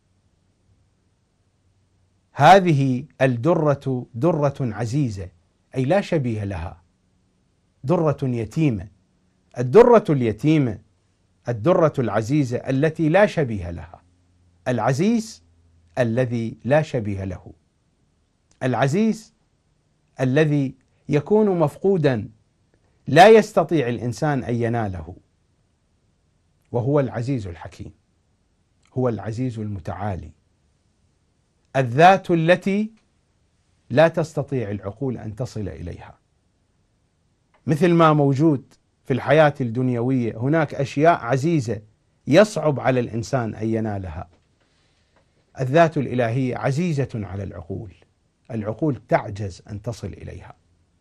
هذه الدرة درة عزيزة، أي لا شبيه لها، درة يتيمة. الدرة اليتيمة الدرة العزيزة التي لا شبيه لها. العزيز الذي لا شبيه له، العزيز الذي يكون مفقودا لا يستطيع الإنسان أن يناله، وهو العزيز الحكيم، هو العزيز المتعالي، الذات التي لا تستطيع العقول أن تصل إليها. مثل ما موجود في الحياة الدنيوية هناك أشياء عزيزة يصعب على الإنسان أن ينالها. الذات الإلهية عزيزة على العقول، العقول تعجز أن تصل إليها.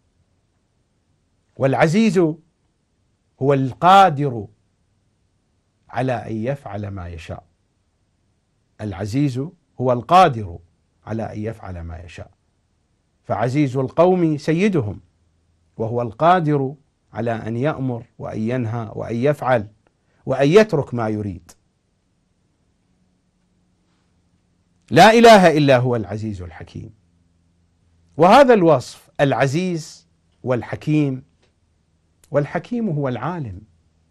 والعزيز هو القادر على أن يفعل ما يشاء، العزيز هو القادر على أن يفعل ما يشاء، فعزيز القوم سيدهم، وهو القادر على أن يأمر وأن ينهى وأن يفعل وأن يترك ما يريد. لا إله إلا هو العزيز الحكيم. وهذا الوصف العزيز والحكيم، والحكيم هو العالم،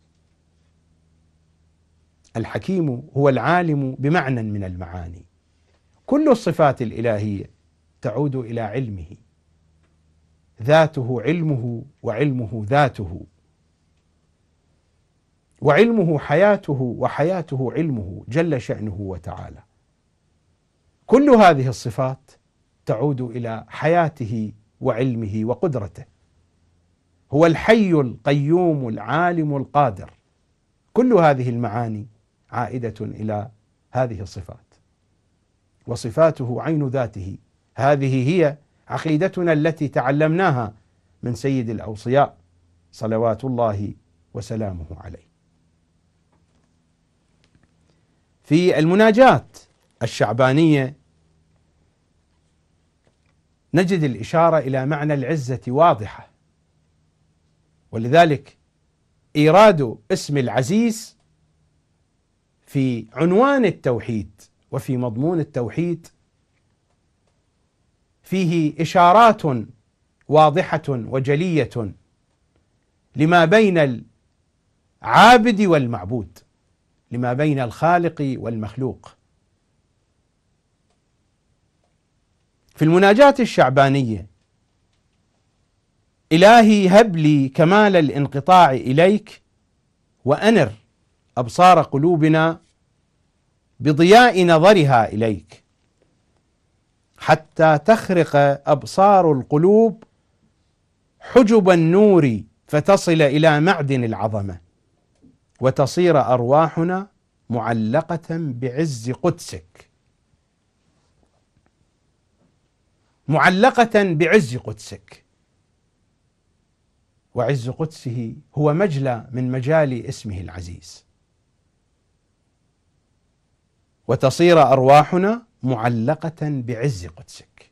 الحكيم هو العالم بمعنى من المعاني. كل الصفات الإلهية تعود إلى علمه، ذاته علمه وعلمه ذاته، وعلمه حياته وحياته علمه جل شأنه وتعالى. كل هذه الصفات تعود إلى حياته وعلمه وقدرته. هو الحي القيوم العالم القادر. كل هذه المعاني عائدة إلى هذه الصفات، وصفاته عين ذاته. هذه هي عقيدتنا التي تعلمناها من سيد الأوصياء صلوات الله وسلامه عليه. في المناجات الشعبانية نجد الإشارة إلى معنى العزة واضحة، ولذلك إيراد اسم العزيز في عنوان التوحيد وفي مضمون التوحيد فيه إشارات واضحة وجلية لما بين العابد والمعبود، لما بين الخالق والمخلوق. في المناجات الشعبانية: إلهي هب لي كمال الانقطاع إليك، وأنر أبصار قلوبنا بضياء نظرها إليك، حتى تخرق أبصار القلوب حجب النور فتصل إلى معدن العظمة، وتصير أرواحنا معلقة بعز قدسك، معلقة بعز قدسك. وعز قدسه هو مجلى من مجال اسمه العزيز. وتصير أرواحنا معلقة بعز قدسك.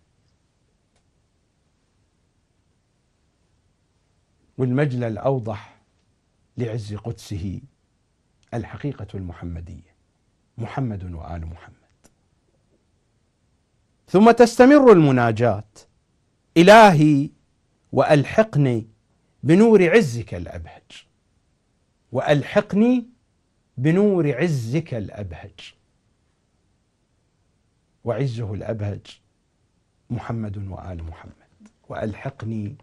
والمجلى الأوضح لعز قدسه الحقيقة المحمدية، محمد وآل محمد. ثم تستمر المناجات: إلهي وألحقني بنور عزك الأبهج، وألحقني بنور عزك الأبهج. وعزه الأبهج محمد وآل محمد، وألحقني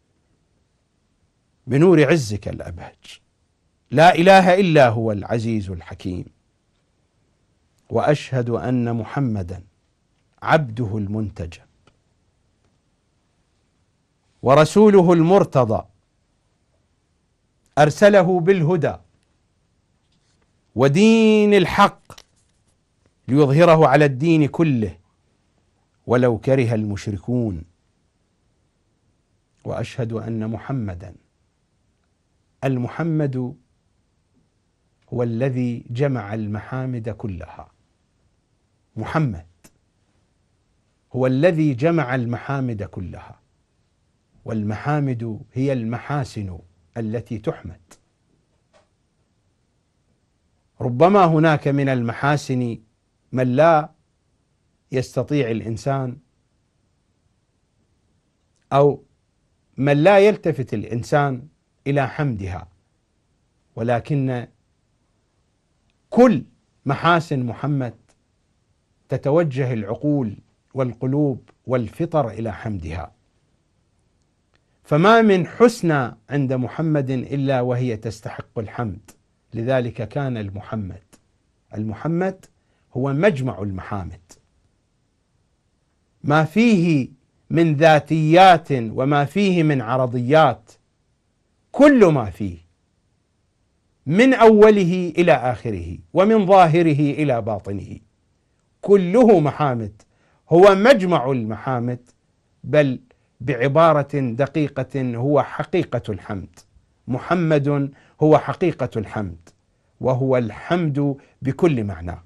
بنور عزك الأبهج. لا إله إلا هو العزيز الحكيم. وأشهد أن محمدا عبده المنتجب ورسوله المرتضى، أرسله بالهدى ودين الحق ليظهره على الدين كله ولو كره المشركون. وأشهد أن محمدا، المحمد هو الذي جمع المحامد كلها. محمد هو الذي جمع المحامد كلها، والمحامد هي المحاسن التي تحمد. ربما هناك من المحاسن من لا يستطيع الإنسان أو من لا يلتفت الإنسان إلى حمدها، ولكن كل محاسن محمد تتوجه العقول والقلوب والفطر إلى حمدها. فما من حسنى عند محمد إلا وهي تستحق الحمد. لذلك كان المحمد هو مجمع المحامد، ما فيه من ذاتيات وما فيه من عرضيات، كل ما فيه من أوله إلى آخره ومن ظاهره إلى باطنه كله محامد، هو مجمع المحامد، بل بعبارة دقيقة هو حقيقة الحمد. محمد هو حقيقة الحمد، وهو الحمد بكل معناه.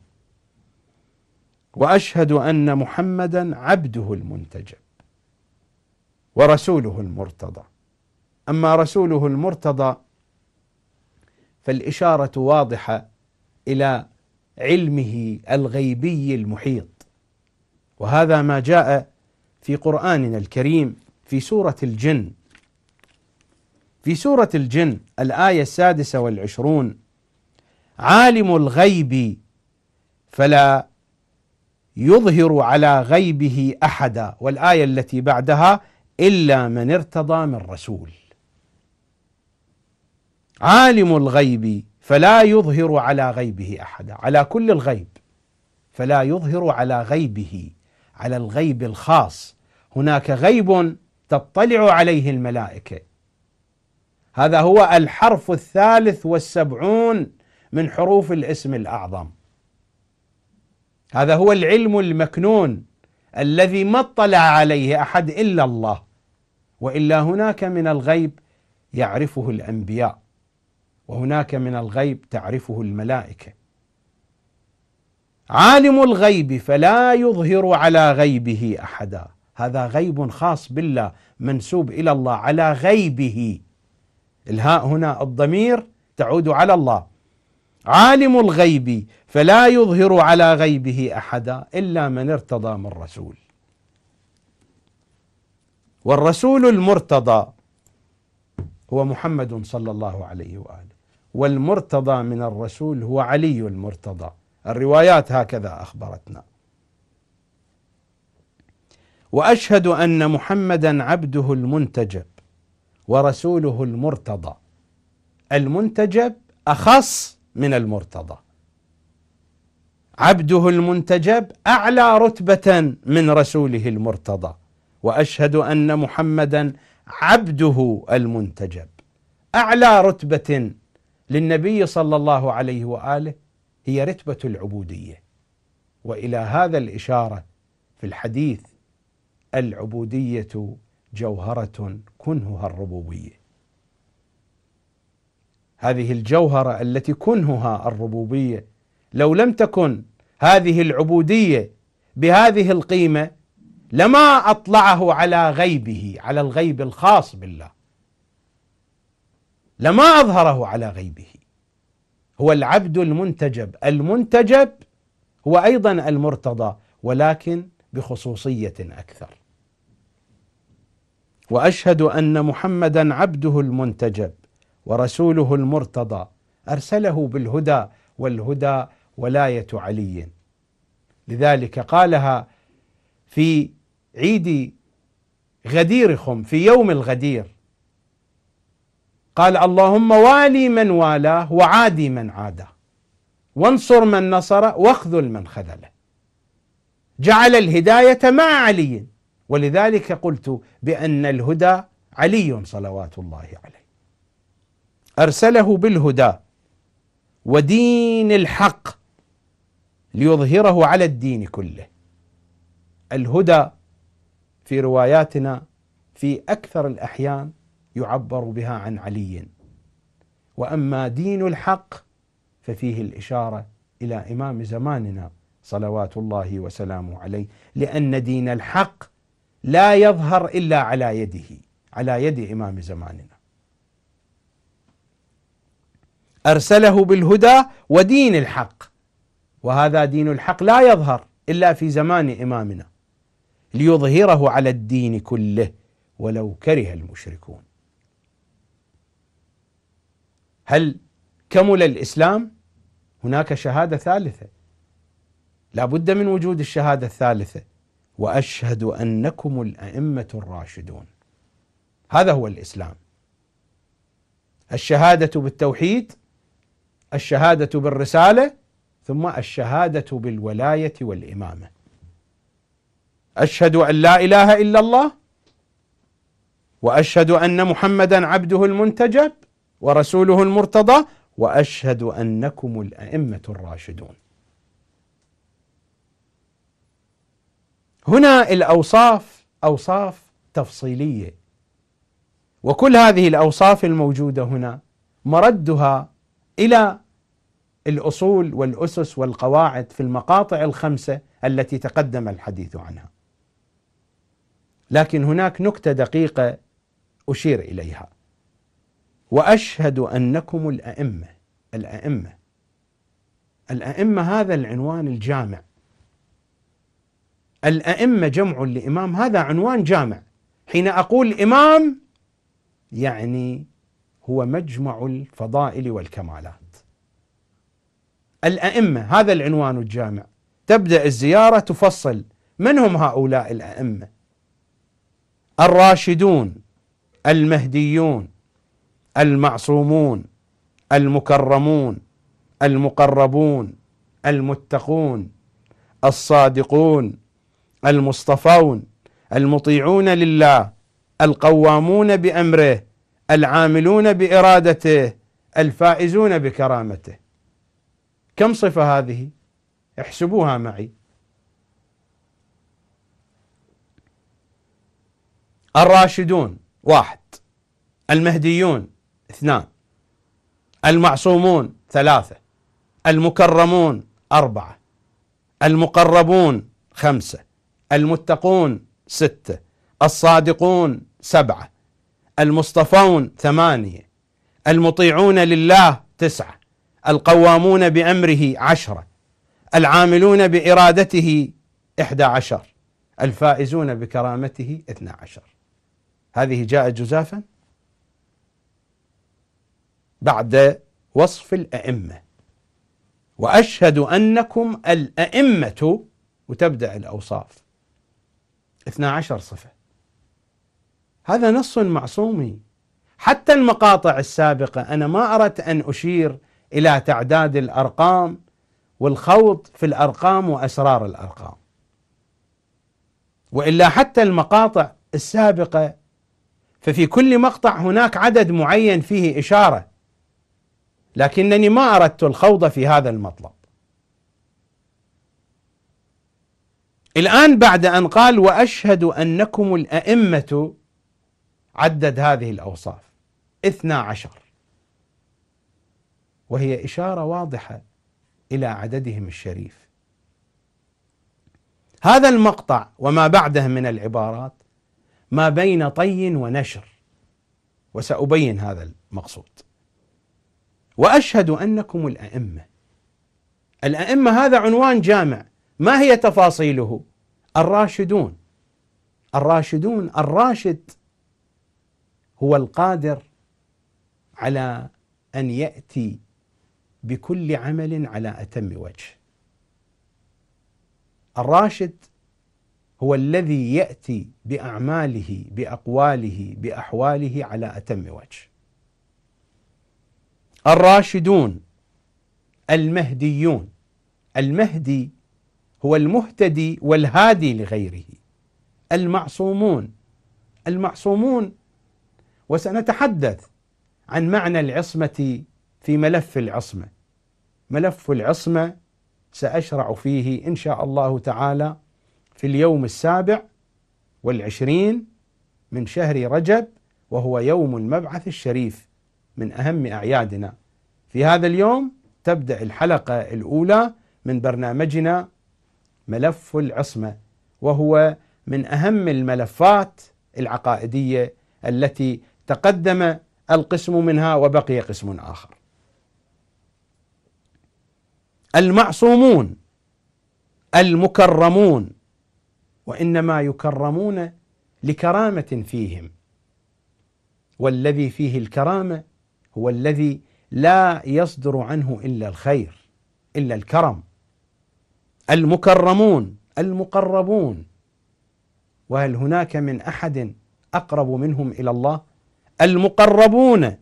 وأشهد أن محمدا عبده المنتجب ورسوله المرتضى. أما رسوله المرتضى فالإشارة واضحة إلى علمه الغيبي المحيط، وهذا ما جاء في قرآننا الكريم في سورة الجن. في سورة الجن الآية 26: عالم الغيب فلا يظهر على غيبه أحدا، والآية التي بعدها: إلا من ارتضى من رسول. عالم الغيب فلا يظهر على غيبه أحدا، على كل الغيب، فلا يظهر على غيبه، على الغيب الخاص. هناك غيب تطلع عليه الملائكة، هذا هو الحرف 73 من حروف الاسم الأعظم. هذا هو العلم المكنون الذي ما اطلع عليه أحد إلا الله، وإلا هناك من الغيب يعرفه الأنبياء، وهناك من الغيب تعرفه الملائكة. عالم الغيب فلا يظهر على غيبه أحدا، هذا غيب خاص بالله منسوب إلى الله، على غيبه. الهاء هنا الضمير تعود على الله. عالم الغيب فلا يظهر على غيبه أحدا إلا من ارتضى من رسول. والرسول المرتضى هو محمد صلى الله عليه وآله، والمرتضى من الرسول هو علي المرتضى. الروايات هكذا أخبرتنا. وأشهد أن محمدا عبده المنتجب ورسوله المرتضى. المنتجب أخص من المرتضى. عبده المنتجب أعلى رتبة من رسوله المرتضى. وأشهد أن محمدا عبده المنتجب، أعلى رتبة للنبي صلى الله عليه وآله هي رتبة العبودية. وإلى هذا الإشارة في الحديث: العبودية جوهرة كنهها الربوبية. هذه الجوهرة التي كنهها الربوبية، لو لم تكن هذه العبودية بهذه القيمة لما أطلعه على غيبه، على الغيب الخاص بالله، لما أظهره على غيبه. هو العبد المنتجب. المنتجب هو أيضا المرتضى، ولكن بخصوصية أكثر. وأشهد أن محمدا عبده المنتجب ورسوله المرتضى، أرسله بالهدى، والهدى ولاية علي. لذلك قالها في عيد غدير خم، في يوم الغدير، قال: اللهم والي من والاه وعادي من عاده، وانصر من نصره واخذل من خذله. جعل الهداية مع علي، ولذلك قلت بأن الهدى علي صلوات الله عليه. أرسله بالهدى ودين الحق ليظهره على الدين كله. الهدى في رواياتنا في أكثر الأحيان يعبر بها عن علي، وأما دين الحق ففيه الإشارة إلى إمام زماننا صلوات الله وسلامه عليه، لأن دين الحق لا يظهر إلا على يده، على يد إمام زماننا. أرسله بالهدى ودين الحق، وهذا دين الحق لا يظهر إلا في زمان إمامنا، ليظهره على الدين كله ولو كره المشركون. هل كمل الإسلام؟ هناك شهادة ثالثة، لا بد من وجود الشهادة الثالثة: وأشهد أنكم الأئمة الراشدون. هذا هو الإسلام. الشهادة بالتوحيد، الشهادة بالرسالة، ثم الشهادة بالولاية والإمامة. أشهد أن لا إله إلا الله، وأشهد أن محمدا عبده المنتجب ورسوله المرتضى، وأشهد أنكم الأئمة الراشدون. هنا الأوصاف أوصاف تفصيلية، وكل هذه الأوصاف الموجودة هنا مردها إلى الأصول والأسس والقواعد في المقاطع الخمسة التي تقدم الحديث عنها. لكن هناك نكتة دقيقة أشير إليها: وأشهد أنكم الأئمة. الأئمة هذا العنوان الجامع. الأئمة جمع لإمام، هذا عنوان جامع. حين أقول إمام يعني هو مجمع الفضائل والكمالات. الأئمة هذا العنوان الجامع. تبدأ الزيارة تفصل من هم هؤلاء الأئمة: الراشدون، المهديون، المعصومون، المكرمون، المقربون، المتقون، الصادقون، المصطفون، المطيعون لله، القوامون بأمره، العاملون بإرادته، الفائزون بكرامته. كم صفة هذه؟ احسبوها معي. الراشدون 1، المهديون 2، المعصومون 3، المكرمون 4، المقربون 5، المتقون 6، الصادقون 7، المصطفون 8، المطيعون لله 9، القوامون بأمره 10، العاملون بإرادته 11، الفائزون بكرامته 12. هذه جاءت جزافا بعد وصف الأئمة. وأشهد أنكم الأئمة، وتبدأ الأوصاف 12 صفة. هذا نص معصومي. حتى المقاطع السابقة أنا ما أردت أن أشير إلى تعداد الأرقام والخوض في الأرقام وأسرار الأرقام، وإلا حتى المقاطع السابقة ففي كل مقطع هناك عدد معين فيه إشارة، لكنني ما أردت الخوض في هذا المطلب. الآن بعد أن قال وأشهد أنكم الأئمة عدد هذه الأوصاف 12، وهي إشارة واضحة إلى عددهم الشريف. هذا المقطع وما بعده من العبارات ما بين طي ونشر، وسأبين هذا المقصود. وأشهد أنكم الأئمة. الأئمة هذا عنوان جامع. ما هي تفاصيله؟ الراشدون. الراشد هو القادر على أن يأتي بكل عمل على أتم وجه. الراشد هو الذي يأتي بأعماله بأقواله بأحواله على أتم وجه. الراشدون. المهديون. المهدي هو المهتدي والهادي لغيره. المعصومون وسنتحدث عن معنى العصمة في ملف العصمة. ملف العصمة سأشرع فيه إن شاء الله تعالى في اليوم 27 من شهر رجب، وهو يوم المبعث الشريف من أهم أعيادنا. في هذا اليوم تبدأ الحلقة الأولى من برنامجنا ملف العصمة، وهو من أهم الملفات العقائدية التي تقدم القسم منها وبقي قسم آخر. المعصومون المكرمون، وإنما يكرمون لكرامة فيهم، والذي فيه الكرامة هو الذي لا يصدر عنه إلا الخير إلا الكرم. المكرمون المقربون، وهل هناك من أحد أقرب منهم إلى الله؟ المقربون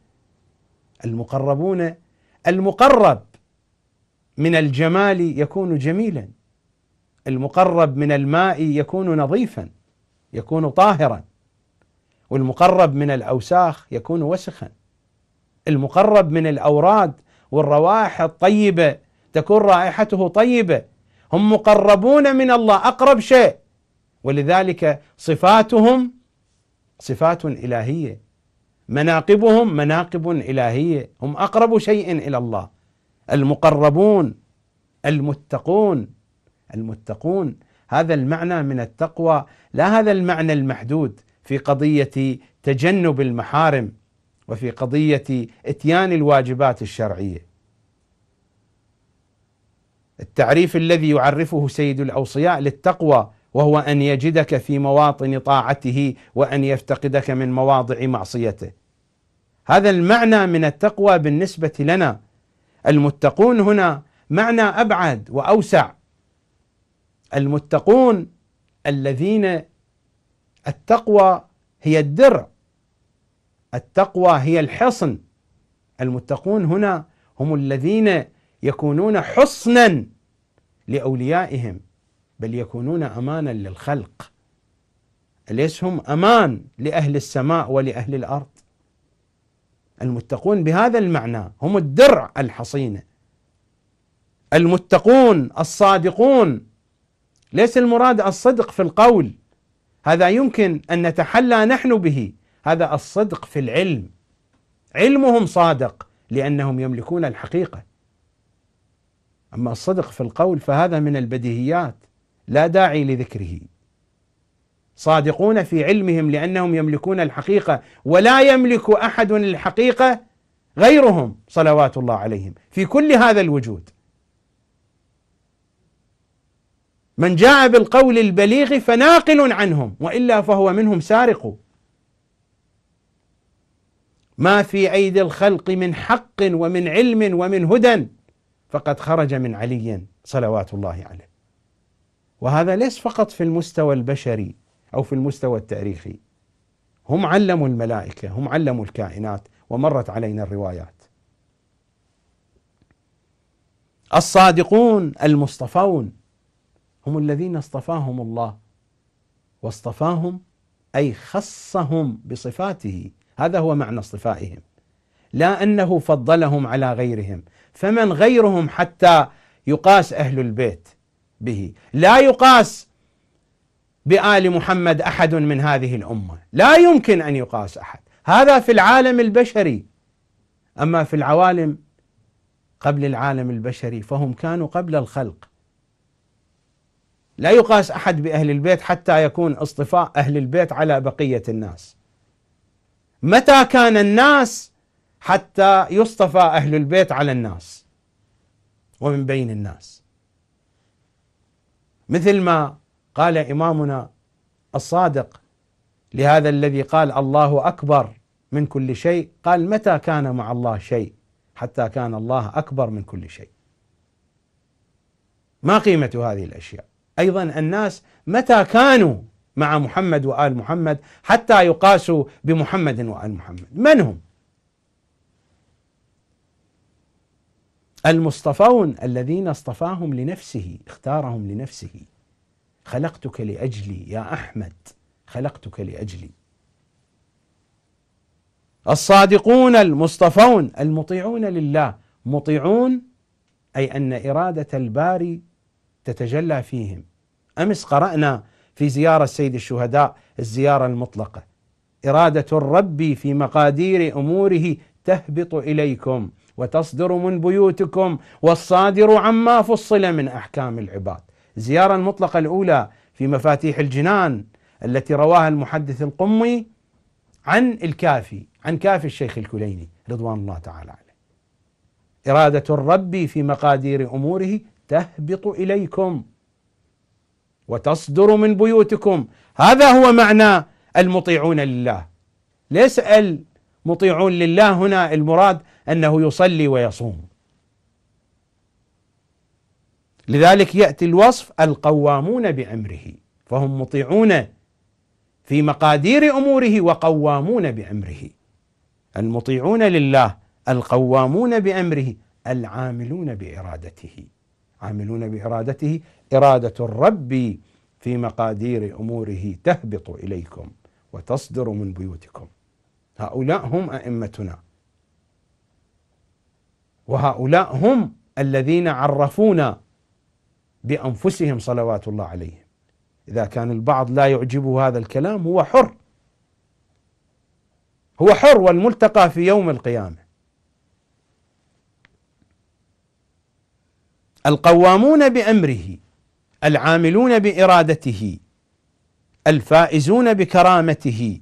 المقرب من الجمال يكون جميلا، المقرب من الماء يكون نظيفا يكون طاهرا، والمقرب من الأوساخ يكون وسخا، المقرب من الأوراد والروائح الطيبة تكون رائحته طيبة. هم مقربون من الله، أقرب شيء. ولذلك صفاتهم صفات إلهية، مناقبهم مناقب إلهية، هم أقرب شيء إلى الله، المقربون المتقون. المتقون هذا المعنى من التقوى، لا هذا المعنى المحدود في قضية تجنب المحارم وفي قضية إتيان الواجبات الشرعية. التعريف الذي يعرفه سيد الأوصياء للتقوى وهو أن يجدك في مواطن طاعته وأن يفتقدك من مواضع معصيته. هذا المعنى من التقوى بالنسبة لنا. المتقون هنا معنى أبعد وأوسع. المتقون الذين التقوى هي الدرع، التقوى هي الحصن. المتقون هنا هم الذين يكونون حصنا لأوليائهم، بل يكونون أمانا للخلق. أليس هم أمان لأهل السماء ولأهل الأرض؟ المتقون بهذا المعنى هم الدرع الحصين. المتقون الصادقون، ليس المراد الصدق في القول، هذا يمكن أن نتحلى نحن به، هذا الصدق في العلم، علمهم صادق لأنهم يملكون الحقيقة. أما الصدق في القول فهذا من البديهيات لا داعي لذكره. صادقون في علمهم لأنهم يملكون الحقيقة، ولا يملك أحد الحقيقة غيرهم صلوات الله عليهم في كل هذا الوجود. من جاء بالقول البليغ فناقل عنهم، وإلا فهو منهم سارق. ما في أيدي الخلق من حق ومن علم ومن هدى فقد خرج من علي صلوات الله عليه. وهذا ليس فقط في المستوى البشري أو في المستوى التاريخي، هم علموا الملائكة، هم علموا الكائنات، ومرت علينا الروايات. الصادقون المصطفون هم الذين اصطفاهم الله، واصطفاهم أي خصهم بصفاته، هذا هو معنى اصطفائهم، لا أنه فضلهم على غيرهم. فمن غيرهم حتى يقاس أهل البيت به؟ لا يقاس بآل محمد أحد من هذه الأمة، لا يمكن أن يقاس أحد. هذا في العالم البشري. أما في العوالم قبل العالم البشري فهم كانوا قبل الخلق. لا يقاس أحد بأهل البيت حتى يكون اصطفاء أهل البيت على بقية الناس. متى كان الناس حتى يصطفى أهل البيت على الناس ومن بين الناس؟ مثل ما قال إمامنا الصادق لهذا الذي قال الله أكبر من كل شيء، قال متى كان مع الله شيء حتى كان الله أكبر من كل شيء؟ ما قيمة هذه الأشياء؟ أيضا الناس متى كانوا مع محمد وآل محمد حتى يقاسوا بمحمد وآل محمد؟ من هم؟ المصطفون الذين اصطفاهم لنفسه، اختارهم لنفسه. خلقتك لأجلي يا أحمد، خلقتك لأجلي. الصادقون المصطفون المطيعون لله، مطيعون أي أن إرادة الباري تتجلى فيهم. أمس قرأنا في زيارة سيد الشهداء الزيارة المطلقة: إرادة الرب في مقادير أموره تهبط إليكم وتصدر من بيوتكم والصادر عما فصل من أحكام العباد. الزيارة المطلقة الأولى في مفاتيح الجنان التي رواها المحدث القمي عن الكافي، عن كافي الشيخ الكليني رضوان الله تعالى عليه. إرادة الرب في مقادير أموره تهبط إليكم وتصدر من بيوتكم. هذا هو معنى المطيعون لله. ليس المطيعون لله هنا المراد أنه يصلي ويصوم. لذلك يأتي الوصف القوامون بأمره، فهم مطيعون في مقادير أموره وقوامون بأمره. المطيعون لله القوامون بأمره العاملون بإرادته. عاملون بإرادته، إرادة الرب في مقادير أموره تهبط إليكم وتصدر من بيوتكم. هؤلاء هم أئمتنا، وهؤلاء هم الذين عرفونا بأنفسهم صلوات الله عليهم. إذا كان البعض لا يعجبه هذا الكلام هو حر، هو حر، والملتقى في يوم القيامة. القوامون بأمره، العاملون بإرادته، الفائزون بكرامته.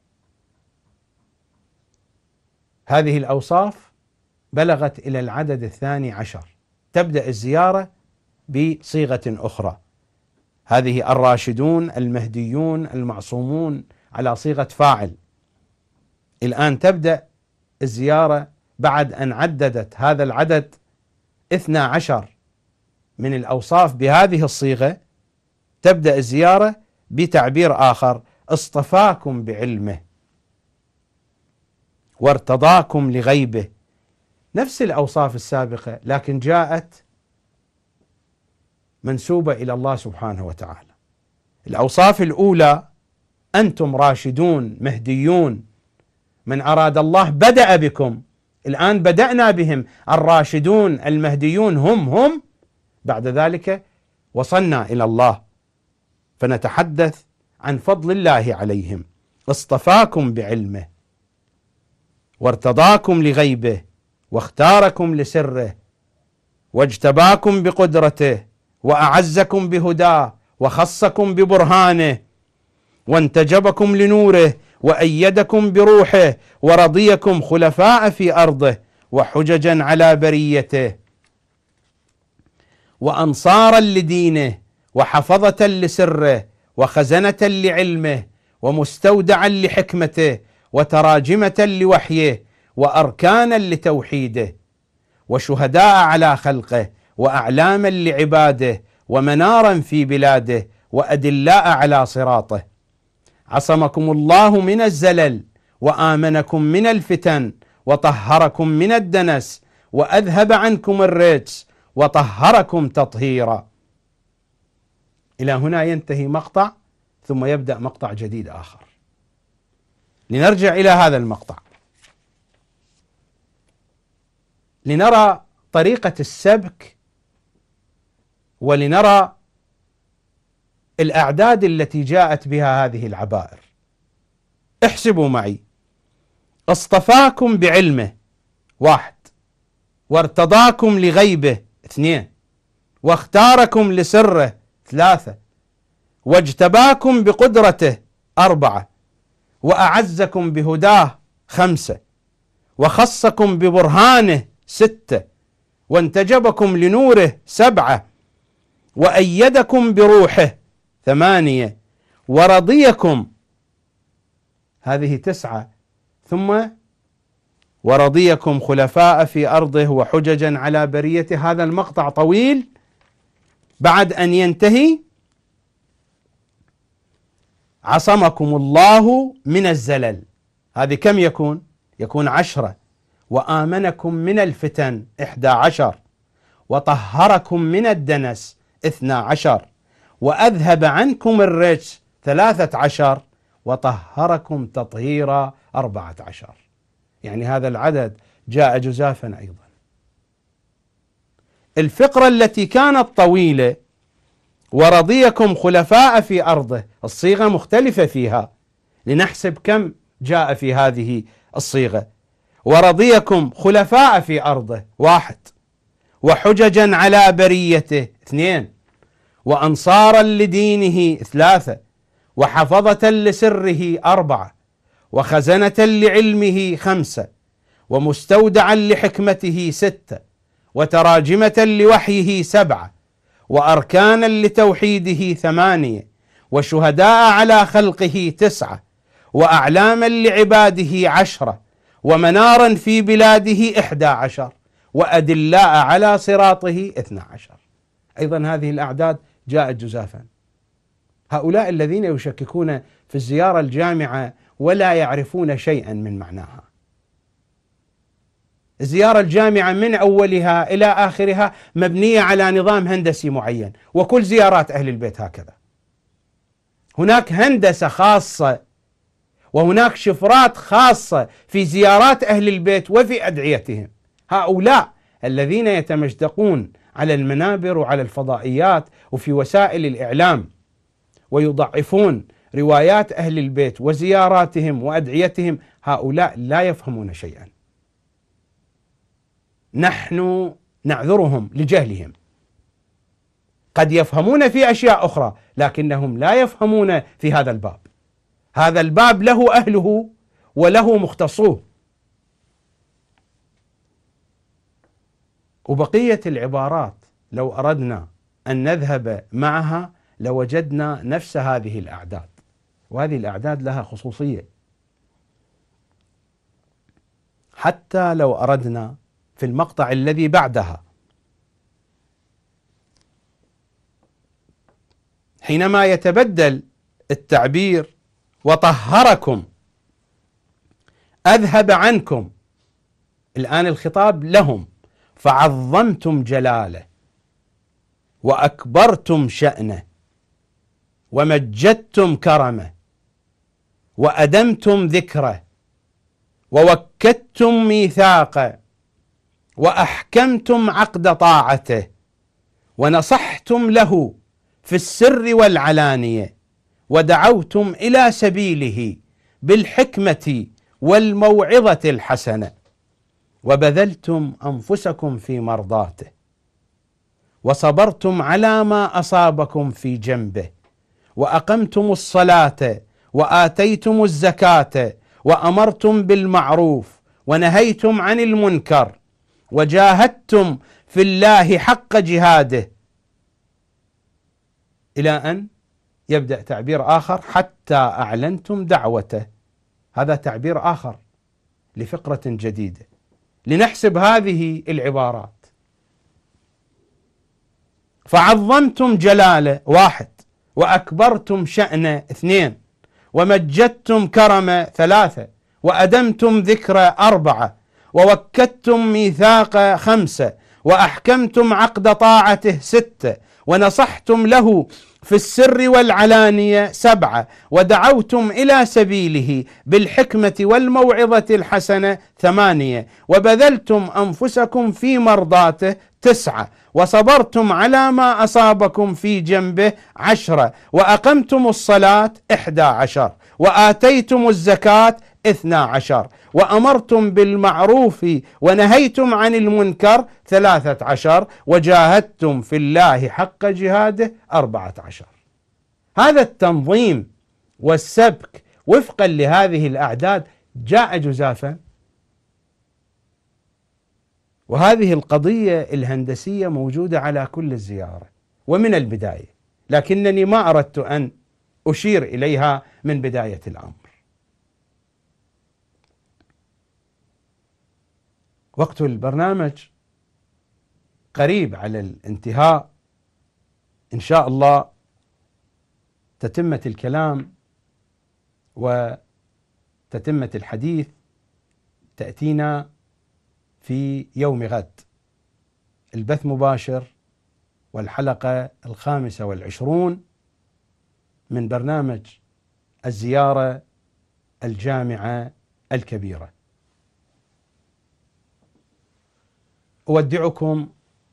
هذه الأوصاف بلغت إلى العدد 12. تبدأ الزيارة بصيغة أخرى، هذه الراشدون المهديون المعصومون على صيغة فاعل. الآن تبدأ الزيارة بعد أن عددت هذا العدد 12 من الأوصاف بهذه الصيغة، تبدأ الزيارة بتعبير آخر: اصطفاكم بعلمه وارتضاكم لغيبه. نفس الأوصاف السابقة لكن جاءت منسوبة إلى الله سبحانه وتعالى. الأوصاف الأولى أنتم راشدون مهديون، من أراد الله بدأ بكم، الآن بدأنا بهم، الراشدون المهديون هم بعد ذلك وصلنا إلى الله فنتحدث عن فضل الله عليهم. اصطفاكم بعلمه وارتضاكم لغيبه واختاركم لسره واجتباكم بقدرته وأعزكم بهداه وخصكم ببرهانه وانتجبكم لنوره وأيدكم بروحه ورضيكم خلفاء في أرضه وحججا على بريته وأنصارا لدينه وحفظة لسره وخزنة لعلمه ومستودعا لحكمته وتراجمة لوحيه وأركانا لتوحيده وشهداء على خلقه وأعلاما لعباده ومنارا في بلاده وأدلاء على صراطه. عصمكم الله من الزلل وآمنكم من الفتن وطهركم من الدنس وأذهب عنكم الرجس وطهركم تطهيرا. إلى هنا ينتهي مقطع، ثم يبدأ مقطع جديد آخر. لنرجع إلى هذا المقطع لنرى طريقة السبك ولنرى الأعداد التي جاءت بها هذه العبائر. احسبوا معي: اصطفاكم بعلمه 1، وارتضاكم لغيبه 2، واختاركم لسره 3، واجتباكم بقدرته 4، وأعزكم بهداه 5، وخصكم ببرهانه 6، وانتجبكم لنوره 7، وأيدكم بروحه 8، ورضيكم، هذه 9، ثم ورضيكم خلفاء في أرضه وحججا على بريته. هذا المقطع طويل. بعد أن ينتهي: عصمكم الله من الزلل، هذه كم يكون؟ يكون 10. وآمنكم من الفتن 11، وطهركم من الدنس 12، وأذهب عنكم الرجس 13، وطهركم تطهيرا 14. يعني هذا العدد جاء جزافا أيضا. الفقرة التي كانت طويلة: ورضيكم خلفاء في أرضه، الصيغة مختلفة فيها، لنحسب كم جاء في هذه الصيغة. ورضيكم خلفاء في أرضه 1، وحججا على بريته 2، وأنصارا لدينه 3، وحفظة لسره 4، وخزنة لعلمه 5، ومستودعا لحكمته 6، وتراجمة لوحيه 7، وأركانا لتوحيده 8، وشهداء على خلقه 9، وأعلاما لعباده 10، ومنارا في بلاده 11، وأدلاء على صراطه 12. أيضا هذه الأعداد جاءت جزافا. هؤلاء الذين يشككون في الزيارة الجامعة ولا يعرفون شيئا من معناها. الزيارة الجامعة من أولها إلى آخرها مبنية على نظام هندسي معين، وكل زيارات أهل البيت هكذا. هناك هندسة خاصة وهناك شفرات خاصة في زيارات أهل البيت وفي أدعيتهم. هؤلاء الذين يتمجدقون على المنابر وعلى الفضائيات وفي وسائل الإعلام ويضعفون روايات أهل البيت وزياراتهم وأدعيتهم، هؤلاء لا يفهمون شيئا. نحن نعذرهم لجهلهم، قد يفهمون في أشياء أخرى لكنهم لا يفهمون في هذا الباب. هذا الباب له أهله وله مختصوه. وبقية العبارات لو أردنا أن نذهب معها لوجدنا نفس هذه الأعداد، وهذه الأعداد لها خصوصية. حتى لو أردنا في المقطع الذي بعدها، حينما يتبدل التعبير وطهركم أذهب عنكم، الآن الخطاب لهم، فعظمتم جلاله وأكبرتم شأنه ومجدتم كرمه وأدمتم ذكره ووكدتم ميثاقه وأحكمتم عقد طاعته ونصحتم له في السر والعلانية ودعوتم إلى سبيله بالحكمة والموعظة الحسنة وبذلتم أنفسكم في مرضاته وصبرتم على ما أصابكم في جنبه وأقمتم الصلاة وآتيتم الزكاة وأمرتم بالمعروف ونهيتم عن المنكر وجاهدتم في الله حق جهاده، إلى أن يبدأ تعبير آخر حتى أعلنتم دعوته. هذا تعبير آخر لفقرة جديدة. لنحسب هذه العبارات: فعظمتم جلاله 1، وأكبرتم شأنه 2، ومجدتم كرمه 3، وأدمتم ذكره 4، ووكدتم ميثاقه 5، وأحكمتم عقد طاعته 6، ونصحتم له في السر والعلانية 7، ودعوتم إلى سبيله بالحكمة والموعظة الحسنة 8، وبذلتم أنفسكم في مرضاته 9، وصبرتم على ما أصابكم في جنبه 10، وأقمتم الصلاة 11، وآتيتم الزكاة 12، وأمرتم بالمعروف ونهيتم عن المنكر 13، وجاهدتم في الله حق جهاده 14. هذا التنظيم والسبك وفقا لهذه الأعداد جاء جزافا. وهذه القضية الهندسية موجودة على كل الزيارة ومن البداية، لكنني ما أردت أن أشير إليها من بداية الأمر. وقت البرنامج قريب على الانتهاء إن شاء الله. تتمة الكلام وتتمة الحديث تأتينا في يوم غد، البث مباشر والحلقة 25 من برنامج الزيارة الجامعة الكبيرة. أودعكم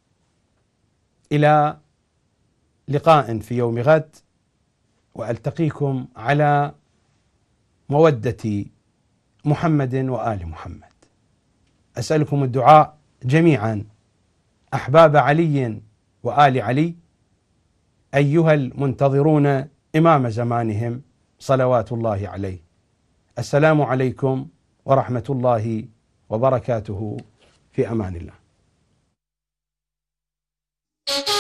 إلى لقاء في يوم غد، وألتقيكم على مودة محمد وآل محمد. أسألكم الدعاء جميعا أحباب علي وآل علي، أيها المنتظرون إمام زمانهم صلوات الله عليه. السلام عليكم ورحمة الله وبركاته، في أمان الله.